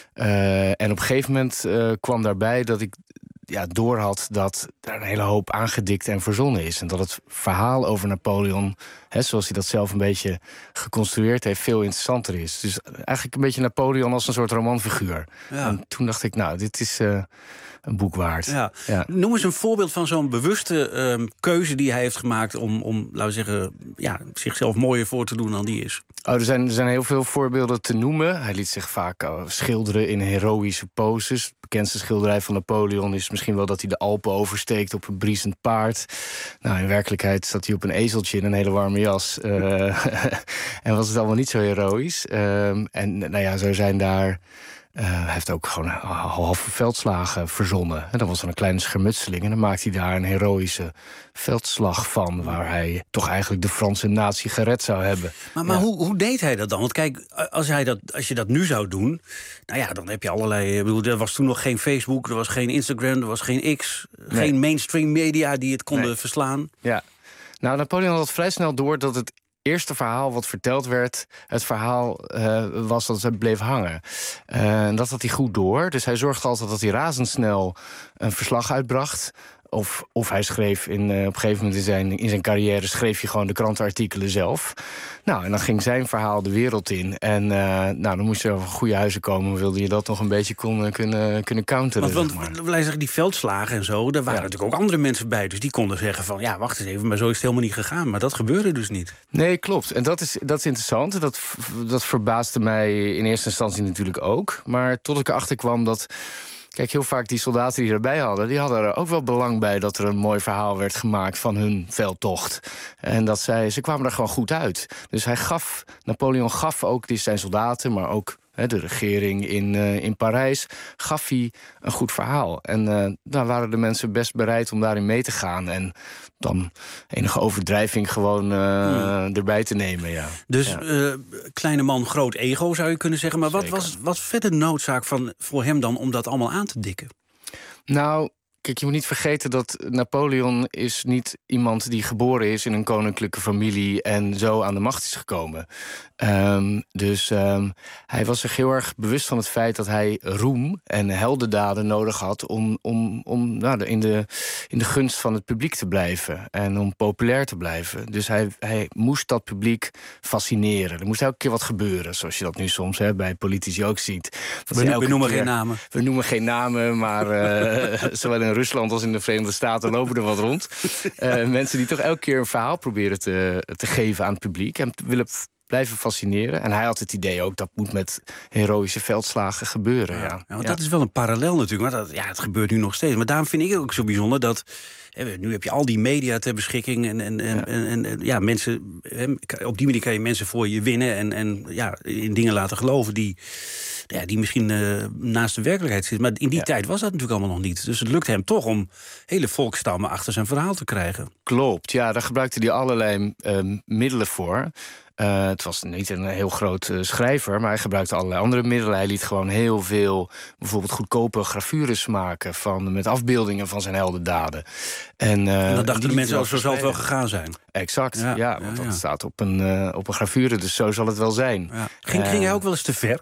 Uh, en op een gegeven moment uh, kwam daarbij dat ik ja, doorhad dat er een hele hoop aangedikt en verzonnen is. En dat het verhaal over Napoleon, hè, zoals hij dat zelf een beetje geconstrueerd heeft, veel interessanter is. Dus eigenlijk een beetje Napoleon als een soort romanfiguur.
Ja.
En toen dacht ik, nou, dit is uh, een boek waard.
Ja.
Ja.
Noem eens een voorbeeld van zo'n bewuste um, keuze die hij heeft gemaakt om, om laten we zeggen, ja, zichzelf mooier voor te doen dan die is.
Oh, er, zijn, er zijn heel veel voorbeelden te noemen. Hij liet zich vaak uh, schilderen in heroïsche poses. Het bekendste schilderij van Napoleon is misschien wel dat hij de Alpen oversteekt op een briesend paard. Nou, in werkelijkheid zat hij op een ezeltje in een hele warme jas. Uh, en was het allemaal niet zo heroïs. Uh, en nou ja, zo zijn daar... Uh, hij heeft ook gewoon halve veldslagen verzonnen. En dan was er een kleine schermutseling. En dan maakte hij daar een heroïsche veldslag van, waar hij toch eigenlijk de Franse natie gered zou hebben.
Maar, maar
ja.
hoe, hoe deed hij dat dan? Want kijk, als, hij dat, als je dat nu zou doen, nou ja, dan heb je allerlei... Ik bedoel, er was toen nog geen Facebook, er was geen Instagram, er was geen X... Nee. Geen mainstream media die het konden nee. verslaan.
Ja, nou, Napoleon had vrij snel door dat het eerste verhaal wat verteld werd, het verhaal uh, was dat het bleef hangen. Uh, en dat had hij goed door. Dus hij zorgde altijd dat hij razendsnel een verslag uitbracht. Of, of hij schreef in, uh, op een gegeven moment in zijn, in zijn carrière... schreef je gewoon de krantenartikelen zelf. Nou, en dan ging zijn verhaal de wereld in. En uh, nou, dan moest je over goede huizen komen... wilde je dat nog een beetje kon, kunnen, kunnen counteren.
Want,
zeg maar.
want wij zeggen, die veldslagen en zo... daar waren ja. natuurlijk ook andere mensen bij. Dus die konden zeggen van, ja, wacht eens even... maar zo is het helemaal niet gegaan. Maar dat gebeurde dus niet.
Nee, klopt. En dat is, dat is interessant. Dat, dat verbaasde mij in eerste instantie natuurlijk ook. Maar tot ik erachter kwam dat... Kijk, heel vaak die soldaten die erbij hadden... die hadden er ook wel belang bij dat er een mooi verhaal werd gemaakt... van hun veldtocht. En dat zij, ze kwamen er gewoon goed uit. Dus hij gaf, Napoleon gaf ook die zijn soldaten... maar ook he, de regering in, uh, in Parijs... gaf hij een goed verhaal. En uh, daar waren de mensen best bereid om daarin mee te gaan... En dan enige overdrijving gewoon uh, hmm. erbij te nemen, ja.
Dus
ja.
Uh, kleine man, groot ego, zou je kunnen zeggen. Maar wat was, was verder de noodzaak van, voor hem dan om dat allemaal aan te dikken?
Nou, kijk, je moet niet vergeten dat Napoleon is niet iemand die geboren is in een koninklijke familie en zo aan de macht is gekomen. Um, dus um, hij was zich heel erg bewust van het feit dat hij roem en heldendaden nodig had om, om, om nou, in, de, in de gunst van het publiek te blijven en om populair te blijven. Dus hij, hij moest dat publiek fascineren. Er moest elke keer wat gebeuren, zoals je dat nu soms hè, bij politici ook ziet.
We, we noemen keer, geen namen.
We noemen geen namen, maar uh, zowel in Rusland als in de Verenigde Staten lopen er wat rond. Uh, mensen die toch elke keer een verhaal proberen te, te geven aan het publiek en willen blijven fascineren. En hij had het idee ook, dat moet met heroïsche veldslagen gebeuren. Ja, ja.
Ja, want ja. Dat is wel een parallel natuurlijk. Maar dat, ja, het gebeurt nu nog steeds. Maar daarom vind ik het ook zo bijzonder dat... Hè, nu heb je al die media ter beschikking. En, en, ja. en, en, en ja, mensen, hè, op die manier kan je mensen voor je winnen. En, en ja, in dingen laten geloven die... Ja, die misschien uh, naast de werkelijkheid zit. Maar in die ja. tijd was dat natuurlijk allemaal nog niet. Dus het lukt hem toch om hele volksstammen achter zijn verhaal te krijgen.
Klopt, ja, daar gebruikte hij allerlei uh, middelen voor. Uh, het was niet een heel groot uh, schrijver, maar hij gebruikte allerlei andere middelen. Hij liet gewoon heel veel, bijvoorbeeld goedkope gravures maken van, met afbeeldingen van zijn heldendaden. En, uh,
en dan dachten de mensen, zo zal het wel gegaan zijn.
Exact, ja, ja want ja, ja. dat staat op een, uh, op een gravure, dus zo zal het wel zijn.
Ja. Ging, uh, ging hij ook wel eens te ver?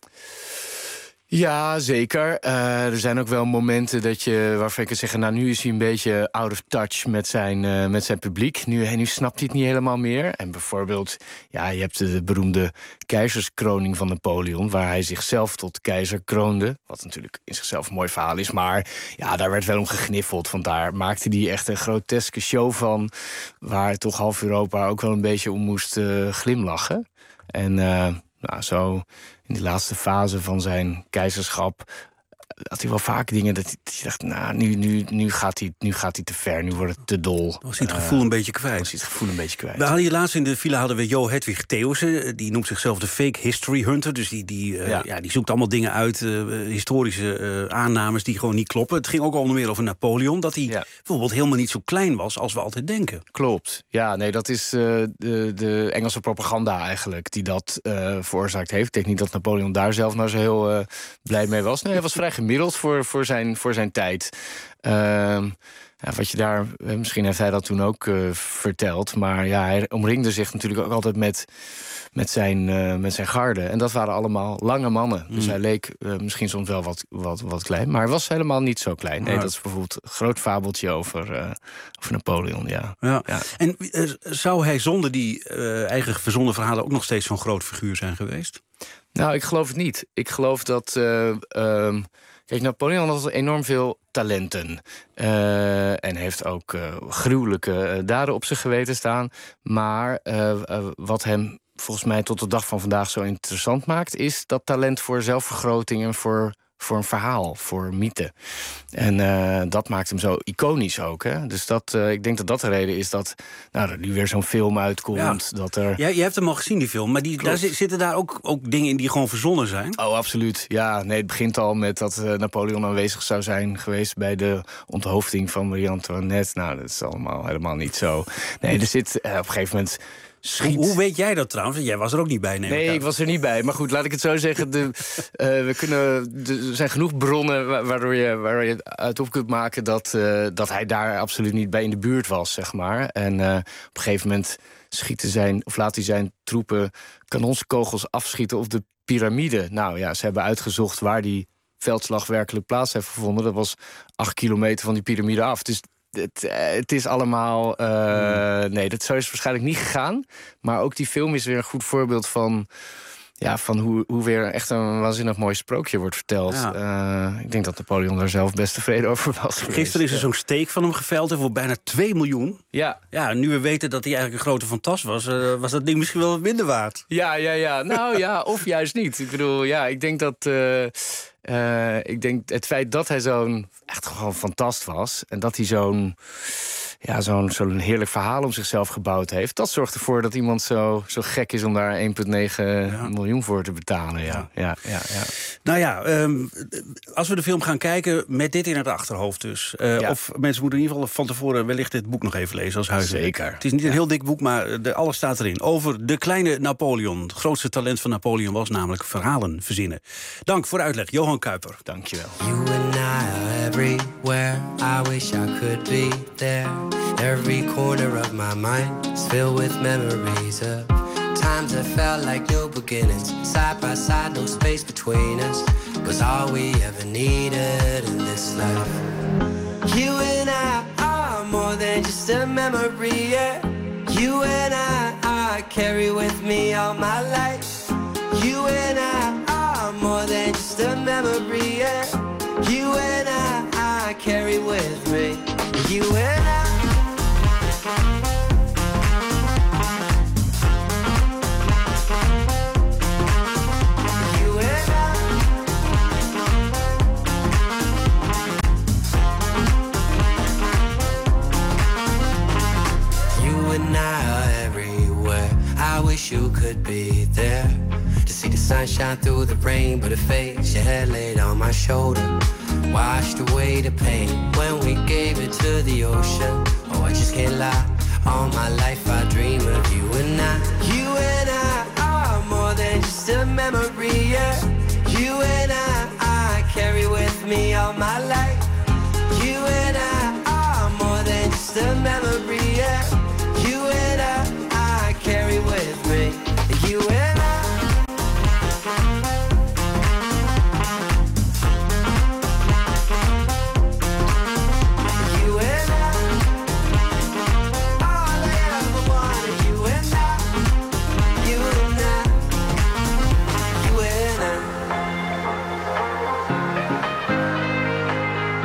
Ja, zeker. Uh, er zijn ook wel momenten dat je, waarvan ik kan zeggen... nou, nu is hij een beetje out of touch met zijn, uh, met zijn publiek. Nu, nu snapt hij het niet helemaal meer. En bijvoorbeeld, ja, je hebt de beroemde keizerskroning van Napoleon... waar hij zichzelf tot keizer kroonde. Wat natuurlijk in zichzelf een mooi verhaal is. Maar ja, daar werd wel om gegniffeld. Want daar maakte hij echt een groteske show van... waar toch half Europa ook wel een beetje om moest uh, glimlachen. En... Uh, Nou, zo in die laatste fase van zijn keizerschap had hij wel vaak dingen dat hij, dat hij dacht... nou, nu, nu, nu, gaat hij, nu gaat hij te ver, nu wordt het te dol.
Was hij het gevoel uh, een beetje kwijt?
Was hij het gevoel een beetje kwijt.
We hadden hier laatst in de villa hadden we Jo Hedwig Theeuwse. Die noemt zichzelf de fake history hunter. Dus die, die, uh, ja. Ja, die zoekt allemaal dingen uit, uh, historische uh, aannames die gewoon niet kloppen. Het ging ook onder meer over Napoleon. Dat hij ja. bijvoorbeeld helemaal niet zo klein was als we altijd denken.
Klopt. Ja, nee, dat is uh, de, de Engelse propaganda eigenlijk die dat uh, veroorzaakt heeft. Ik denk niet dat Napoleon daar zelf nou zo heel uh, blij mee was. Nee, hij was vrij gemiddeld voor, voor, zijn, voor zijn tijd. Uh, ja, wat je daar, misschien heeft hij dat toen ook uh, verteld. Maar ja, hij omringde zich natuurlijk ook altijd met, met, zijn, uh, met zijn garde. En dat waren allemaal lange mannen. Mm. Dus hij leek uh, misschien soms wel wat, wat, wat klein. Maar hij was helemaal niet zo klein. Nee, dat is bijvoorbeeld een groot fabeltje over, uh, over Napoleon, ja.
ja. ja. En uh, zou hij zonder die uh, eigen verzonnen verhalen ook nog steeds zo'n groot figuur zijn geweest?
Nou, ik geloof het niet. Ik geloof dat... Uh, um, kijk, Napoleon had enorm veel talenten. Uh, en heeft ook uh, gruwelijke uh, daden op zich geweten staan. Maar uh, uh, wat hem volgens mij tot de dag van vandaag zo interessant maakt... is dat talent voor zelfvergroting en voor... voor een verhaal, voor mythe. En uh, dat maakt hem zo iconisch ook. Hè? Dus dat, uh, ik denk dat dat de reden is dat nou, er nu weer zo'n film uitkomt. Ja. Dat er...
ja, je hebt hem al gezien, die film. Maar die, daar zitten daar ook, ook dingen in die gewoon verzonnen zijn?
Oh, absoluut. Ja, nee, het begint al met dat uh, Napoleon aanwezig zou zijn geweest... bij de onthoofding van Marie Antoinette. Nou, dat is allemaal helemaal niet zo. Nee, er zit uh, op een gegeven moment...
Hoe, hoe weet jij dat trouwens? Jij was er ook niet bij, neem ik aan.
Nee, ik was er niet bij. Maar goed, laat ik het zo zeggen. De, uh, we kunnen, de, er zijn genoeg bronnen waardoor je, waardoor je uit op kunt maken... Dat, uh, dat hij daar absoluut niet bij in de buurt was, zeg maar. En uh, op een gegeven moment schieten zijn, of laat hij zijn troepen kanonskogels afschieten op de piramide. Nou ja, ze hebben uitgezocht waar die veldslag werkelijk plaats heeft gevonden. Dat was acht kilometer van die piramide af. Dus Het, het is allemaal... Uh, nee, dat zo is het waarschijnlijk niet gegaan. Maar ook die film is weer een goed voorbeeld van... Ja, van hoe, hoe weer echt een waanzinnig mooi sprookje wordt verteld. Ja. Uh, ik denk dat Napoleon daar zelf best tevreden over was.
Gisteren is er ja. zo'n steek van hem geveld voor bijna twee miljoen.
Ja.
Ja, nu we weten dat hij eigenlijk een grote fantast was... Uh, was dat ding misschien wel wat minder waard.
Ja, ja, ja. Nou ja, of juist niet. Ik bedoel, ja, ik denk dat... Uh, uh, ik denk het feit dat hij zo'n echt gewoon fantast was... en dat hij zo'n... Ja, zo'n zo'n heerlijk verhaal om zichzelf gebouwd heeft... dat zorgt ervoor dat iemand zo, zo gek is om daar één komma negen ja. miljoen voor te betalen. Ja. Ja, ja, ja.
Nou ja, um, als we de film gaan kijken met dit in het achterhoofd dus. Uh, ja. Of mensen moeten in ieder geval van tevoren wellicht dit boek nog even lezen als huiswerk.
Zeker.
Het is niet een ja. heel dik boek, maar de, alles staat erin. Over de kleine Napoleon. Het grootste talent van Napoleon was namelijk verhalen verzinnen. Dank voor de uitleg, Johan Kuiper.
Dank je wel.
You and I are everywhere. I wish I could be there. Every corner of my mind is filled with memories of times that felt like new beginnings. Side by side, no space between us was all we ever needed in this life. You and I are more than just a memory, yeah. You and I, I carry with me all my life. You and I are more than just a memory, yeah. You and I, I carry with me. You and I. I wish you could be there to see the sunshine through the rain, but it fades. Your head laid on my shoulder, washed away the pain when we gave it to the ocean. Oh, I just can't lie. All my life I dream of you and I. You and I are more than just a memory, yeah. You and I, I carry with me all my life. You and I are more than just a memory, yeah. You and I, I carry with me. You and I. You and I. All I ever wanted. You and I. You and I. You and I.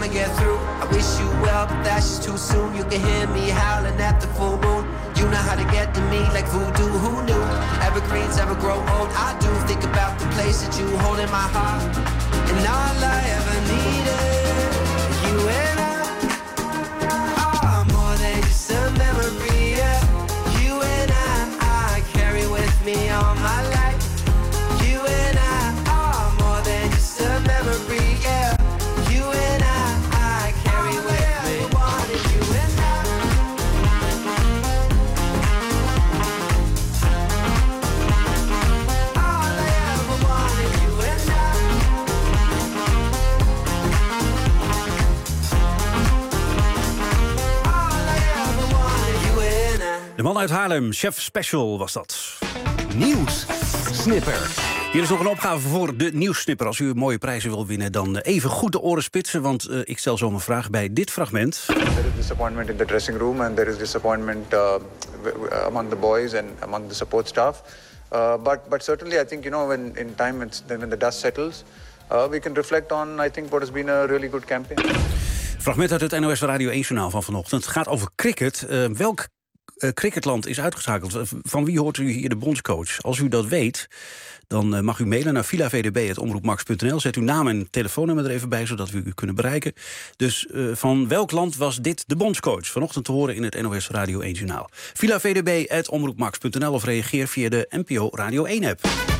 I'ma get through. I wish you well, but that's just too soon. You can hear me howling at the full moon. You know how to get to me like voodoo, who knew? Evergreens ever grow old, I do think about the place that you hold in my heart. And all I ever needed, you and I, are more than just a memory, yeah. You and I, I carry with me all my life. You and I are more than just a memory, yeah. You and I, I carry with me. Wanted you and I. All I ever wanted, you and I. All I ever wanted, you and I.
De man uit Haarlem, Chef Special was dat.
Nieuws Snipper.
Hier is nog een opgave voor de nieuwssnipper. Als u mooie prijzen wil winnen, dan even goed de oren spitsen. Want uh, ik stel zo een vraag bij dit fragment.
There is disappointment in the dressing room and there is disappointment uh, among the boys and among the support staff. Uh, but but certainly I think, you know, when in time it's, when the dust settles, uh, we can reflect on, I think, what has been a really good campaign.
Fragment uit het N O S Radio één-journaal van vanochtend. Het gaat over cricket. Uh, welk uh, cricketland is uitgeschakeld? Van wie hoort u hier de bondscoach? Als u dat weet, dan uh, mag u mailen naar villa v d b punt omroepmax punt n l. Zet uw naam en telefoonnummer er even bij, zodat we u kunnen bereiken. Dus uh, van welk land was dit de bondscoach? Vanochtend te horen in het N O S Radio één-journaal. villa v d b punt omroepmax punt n l of reageer via de N P O Radio één-app.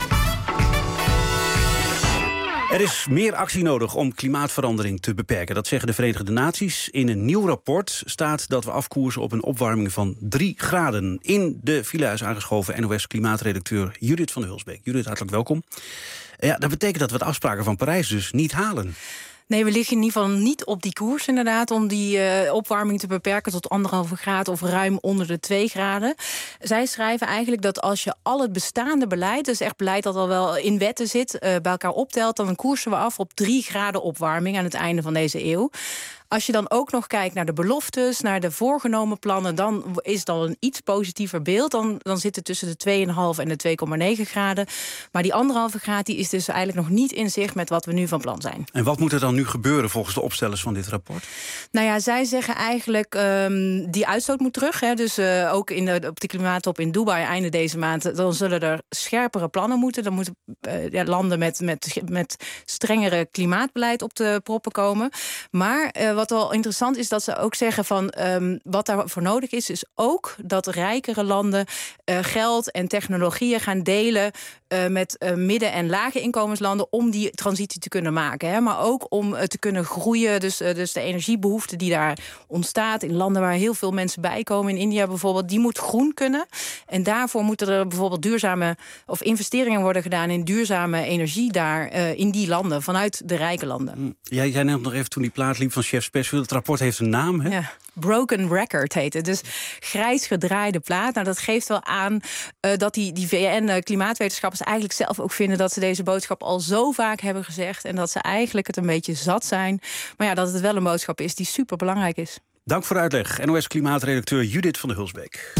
Er is meer actie nodig om klimaatverandering te beperken. Dat zeggen de Verenigde Naties. In een nieuw rapport staat dat we afkoersen op een opwarming van drie graden. In de villa is aangeschoven N O S-klimaatredacteur Judith van de Hulsbeek. Judith, hartelijk welkom. Ja, dat betekent dat we de afspraken van Parijs dus niet halen.
Nee, we liggen in ieder geval niet op die koers inderdaad... om die uh, opwarming te beperken tot anderhalve graad... of ruim onder de twee graden. Zij schrijven eigenlijk dat als je al het bestaande beleid... dus echt beleid dat al wel in wetten zit, uh, bij elkaar optelt... dan koersen we af op drie graden opwarming aan het einde van deze eeuw. Als je dan ook nog kijkt naar de beloftes, naar de voorgenomen plannen... dan is dat een iets positiever beeld. Dan, dan zit het tussen de twee komma vijf en de twee komma negen graden. Maar die anderhalve graad die is dus eigenlijk nog niet in zicht... met wat we nu van plan zijn.
En wat moet er dan nu gebeuren volgens de opstellers van dit rapport?
Nou ja, zij zeggen eigenlijk um, die uitstoot moet terug. Hè. Dus uh, ook in de, op de klimaattop in Dubai einde deze maand... dan zullen er scherpere plannen moeten. Dan moeten uh, ja, landen met, met, met strengere klimaatbeleid op de proppen komen. Maar... Uh, Wat wel interessant is dat ze ook zeggen van um, wat daarvoor nodig is, is ook dat rijkere landen uh, geld en technologieën gaan delen uh, met uh, midden- en lage inkomenslanden om die transitie te kunnen maken. Hè? Maar ook om uh, te kunnen groeien. Dus, uh, dus de energiebehoefte die daar ontstaat in landen waar heel veel mensen bij komen, in India bijvoorbeeld, die moet groen kunnen. En daarvoor moeten er bijvoorbeeld duurzame of investeringen worden gedaan in duurzame energie daar uh, in die landen, vanuit de rijke landen.
Ja, jij neemt nog even toen die plaat liep van Chef Special. Het rapport heeft een naam, hè?
Ja, Broken Record heet het. Dus grijs gedraaide plaat. Nou, dat geeft wel aan uh, dat die, die V N-klimaatwetenschappers eigenlijk zelf ook vinden dat ze deze boodschap al zo vaak hebben gezegd en dat ze eigenlijk het een beetje zat zijn. Maar ja, dat het wel een boodschap is die super belangrijk is.
Dank voor de uitleg. N O S-klimaatredacteur Judith van de Hulsbeek.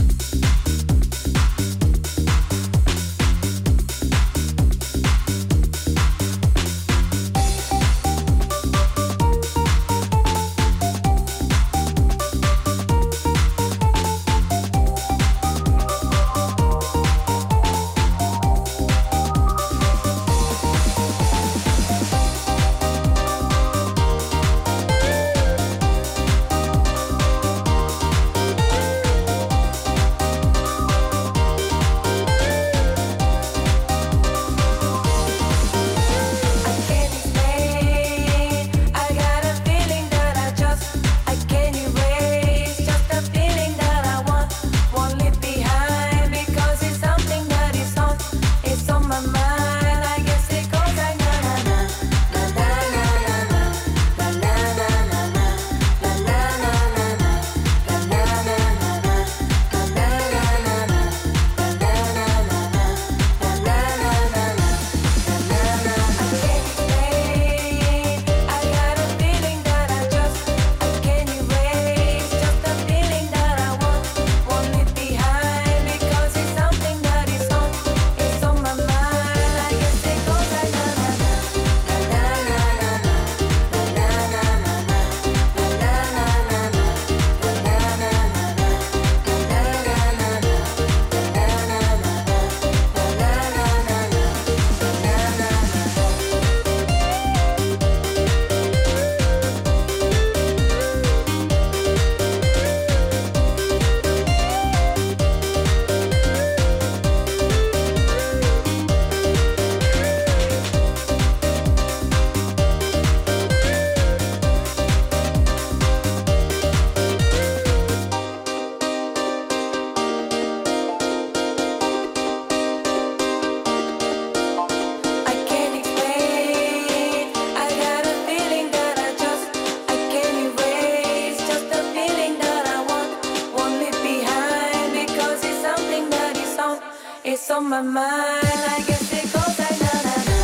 on my mind. I guess it goes like na na na.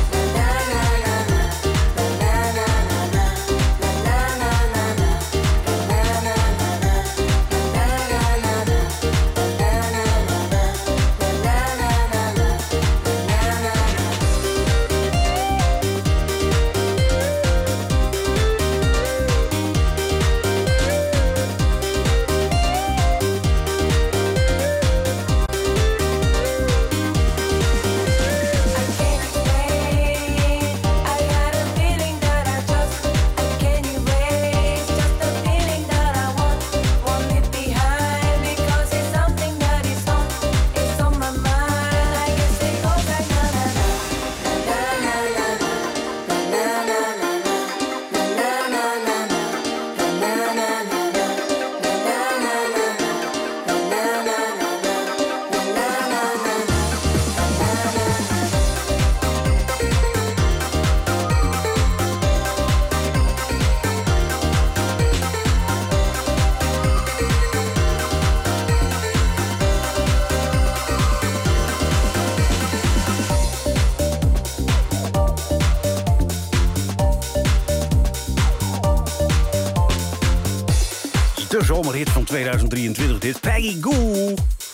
De zomerhit van tweeduizend drieëntwintig, dit Peggy Gou.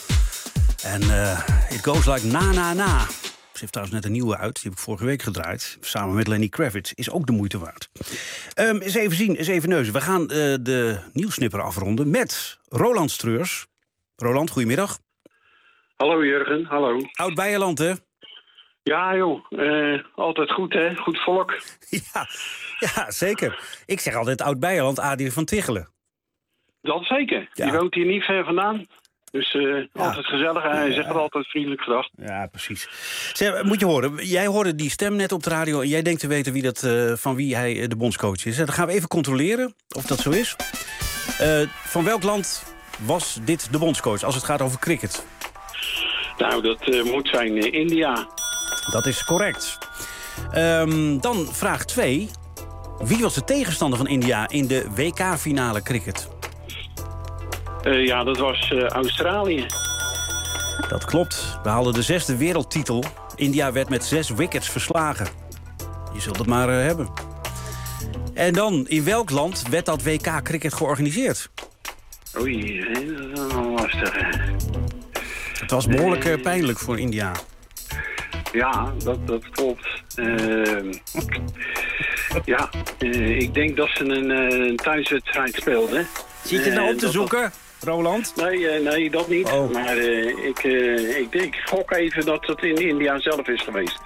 En uh, It Goes Like Na Na Na. Ze heeft trouwens net een nieuwe uit, die heb ik vorige week gedraaid. Samen met Lenny Kravitz, is ook de moeite waard. Um, eens even zien, eens even neuzen. We gaan uh, de nieuwsnipper afronden met Roland Streurs. Roland, goedemiddag.
Hallo Jurgen, hallo.
Oud-Beierland, hè?
Ja joh, uh, altijd goed hè, goed volk.
ja, ja, zeker. Ik zeg altijd Oud-Beierland, Adi van Tichelen.
Dat zeker.
Ja.
Die woont hier niet ver vandaan. Dus uh, ja. altijd gezellig. Hij zegt er altijd vriendelijk gedag.
Ja, precies. Zeg, moet je horen, jij hoorde die stem net op de radio en jij denkt te weten wie dat, uh, van wie hij uh, de bondscoach is. Dan gaan we even controleren of dat zo is. Uh, van welk land was dit de bondscoach als het gaat over cricket?
Nou, dat uh, moet zijn uh, India.
Dat is correct. Um, dan vraag twee. Wie was de tegenstander van India in de W K-finale cricket?
Uh, ja, dat was uh, Australië.
Dat klopt. We haalden de zesde wereldtitel. India werd met zes wickets verslagen. Je zult het maar uh, hebben. En dan, in welk land werd dat W K-cricket georganiseerd?
Oei, dat is wel lastig.
Het was behoorlijk uh, pijnlijk voor India.
Ja, dat, dat klopt. Uh, ja, uh, ik denk dat ze een, uh, een thuiswedstrijd speelden.
Zit je nou op te uh, zoeken, dat... Roland?
Nee, uh, nee, dat niet.
Oh.
Maar uh, ik, uh, ik denk, ik gok even dat het in India zelf is geweest.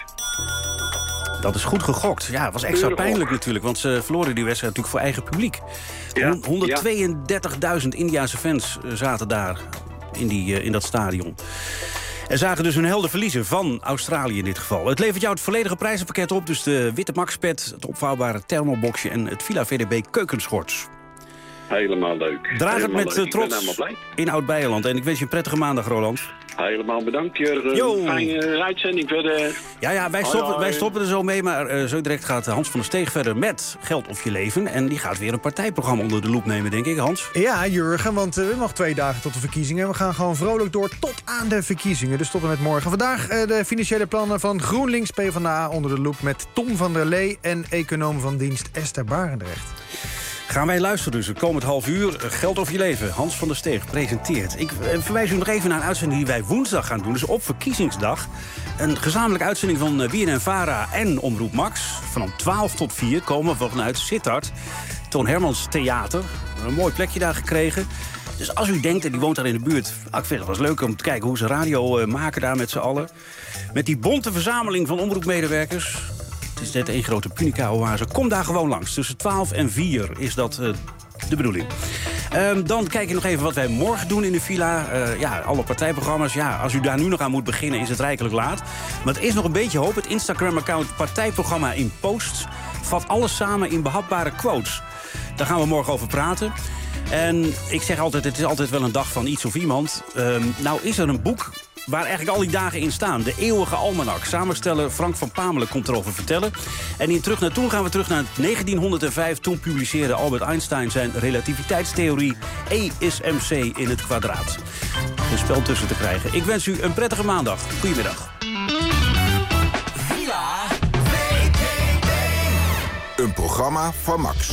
Dat is goed gegokt. Ja, het was extra Eurogok. Pijnlijk natuurlijk, want ze verloren die wedstrijd natuurlijk voor eigen publiek. Ja, honderdtweeëndertigduizend ja. Indiase fans zaten daar in, die, uh, in dat stadion. En zagen dus hun helden verliezen van Australië in dit geval. Het levert jou het volledige prijzenpakket op. Dus de witte Maxpet, het opvouwbare thermoboxje en het Villa V D B keukenschorts.
Helemaal leuk.
Draag
helemaal
het met
leuk.
trots in Oud-Beierland. En ik wens je een prettige maandag, Roland.
Helemaal bedankt, Jurgen.
Yo.
Fijne uitzending verder.
Ja, ja wij, stoppen,
hoi, hoi.
wij stoppen er zo mee. Maar uh, zo direct gaat Hans van der Steeg verder met Geld of je leven. En die gaat weer een partijprogramma onder de loep nemen, denk ik, Hans.
Ja, Jurgen, want uh, we hebben nog twee dagen tot de verkiezingen. We gaan gewoon vrolijk door tot aan de verkiezingen. Dus tot en met morgen. Vandaag uh, de financiële plannen van GroenLinks PvdA onder de loep met Tom van der Lee en econoom van dienst Esther Barendrecht.
Gaan wij luisteren dus. Het komend half uur Geld of je leven. Hans van der Steeg presenteert. Ik verwijs u nog even naar een uitzending die wij woensdag gaan doen. Dus op verkiezingsdag. Een gezamenlijke uitzending van B N N Vara en Omroep Max. Van om twaalf tot vier komen we vanuit Sittard. Toon Hermans Theater. Een mooi plekje daar gekregen. Dus als u denkt, en die woont daar in de buurt... Ah, ik vind het wel leuk om te kijken hoe ze radio uh, maken daar met z'n allen. Met die bonte verzameling van omroepmedewerkers... Het is net één grote Punica-oase. Kom daar gewoon langs. Tussen twaalf en vier is dat uh, de bedoeling. Um, dan kijk je nog even wat wij morgen doen in de villa. Uh, ja, alle partijprogramma's. Ja, als u daar nu nog aan moet beginnen, is het rijkelijk laat. Maar het is nog een beetje hoop. Het Instagram-account Partijprogramma in Post vat alles samen in behapbare quotes. Daar gaan we morgen over praten. En ik zeg altijd, het is altijd wel een dag van iets of iemand. Um, nou is er een boek waar eigenlijk al die dagen in staan. De eeuwige almanak. Samensteller Frank van Pamelen komt erover vertellen. En in Terug naar Toen gaan we terug naar negentienhonderdvijf. Toen publiceerde Albert Einstein zijn relativiteitstheorie E is mc in het kwadraat. Een spel tussen te krijgen. Ik wens u een prettige maandag. Goedemiddag.
Villa V P B. Een programma van Max.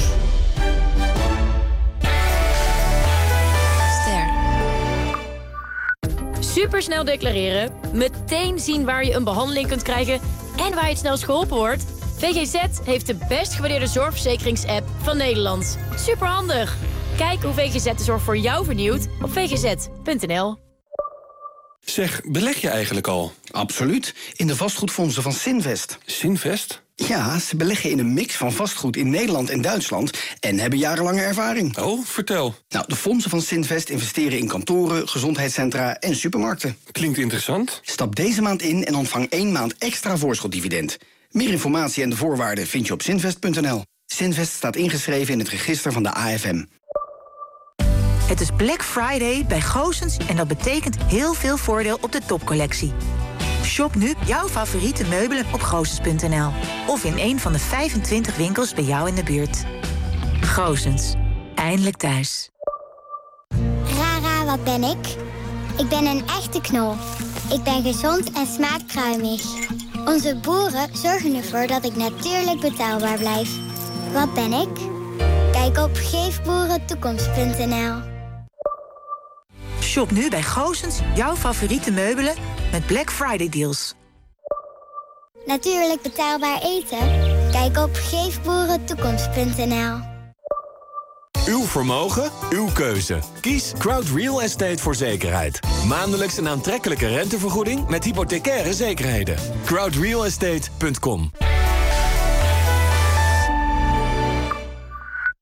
Supersnel declareren, meteen zien waar je een behandeling kunt krijgen en waar je het snelst geholpen wordt. V G Z heeft de best gewaardeerde zorgverzekerings-app van Nederland. Superhandig! Kijk hoe V G Z de zorg voor jou vernieuwt op v g z punt n l.
Zeg, beleg je eigenlijk al?
Absoluut, in de vastgoedfondsen van Sinvest.
Sinvest?
Ja, ze beleggen in een mix van vastgoed in Nederland en Duitsland en hebben jarenlange ervaring.
Oh, vertel.
Nou, de fondsen van Sinvest investeren in kantoren, gezondheidscentra en supermarkten.
Klinkt interessant.
Stap deze maand in en ontvang één maand extra voorschotdividend. Meer informatie en de voorwaarden vind je op sinvest punt n l. Sinvest staat ingeschreven in het register van de A F M.
Het is Black Friday bij Goossens en dat betekent heel veel voordeel op de topcollectie. Shop nu jouw favoriete meubelen op goossens punt n l of in een van de vijfentwintig winkels bij jou in de buurt. Goossens, eindelijk thuis.
Rara, wat ben ik? Ik ben een echte knol. Ik ben gezond en smaakruimig. Onze boeren zorgen ervoor dat ik natuurlijk betaalbaar blijf. Wat ben ik? Kijk op geef boeren toekomst punt n l.
Shop nu bij Goossens jouw favoriete meubelen met Black Friday deals.
Natuurlijk betaalbaar eten? Kijk op geef boeren toekomst punt n l.
Uw vermogen, uw keuze. Kies Crowd Real Estate voor zekerheid. Maandelijks een aantrekkelijke rentevergoeding met hypothecaire zekerheden. crowd real estate punt com.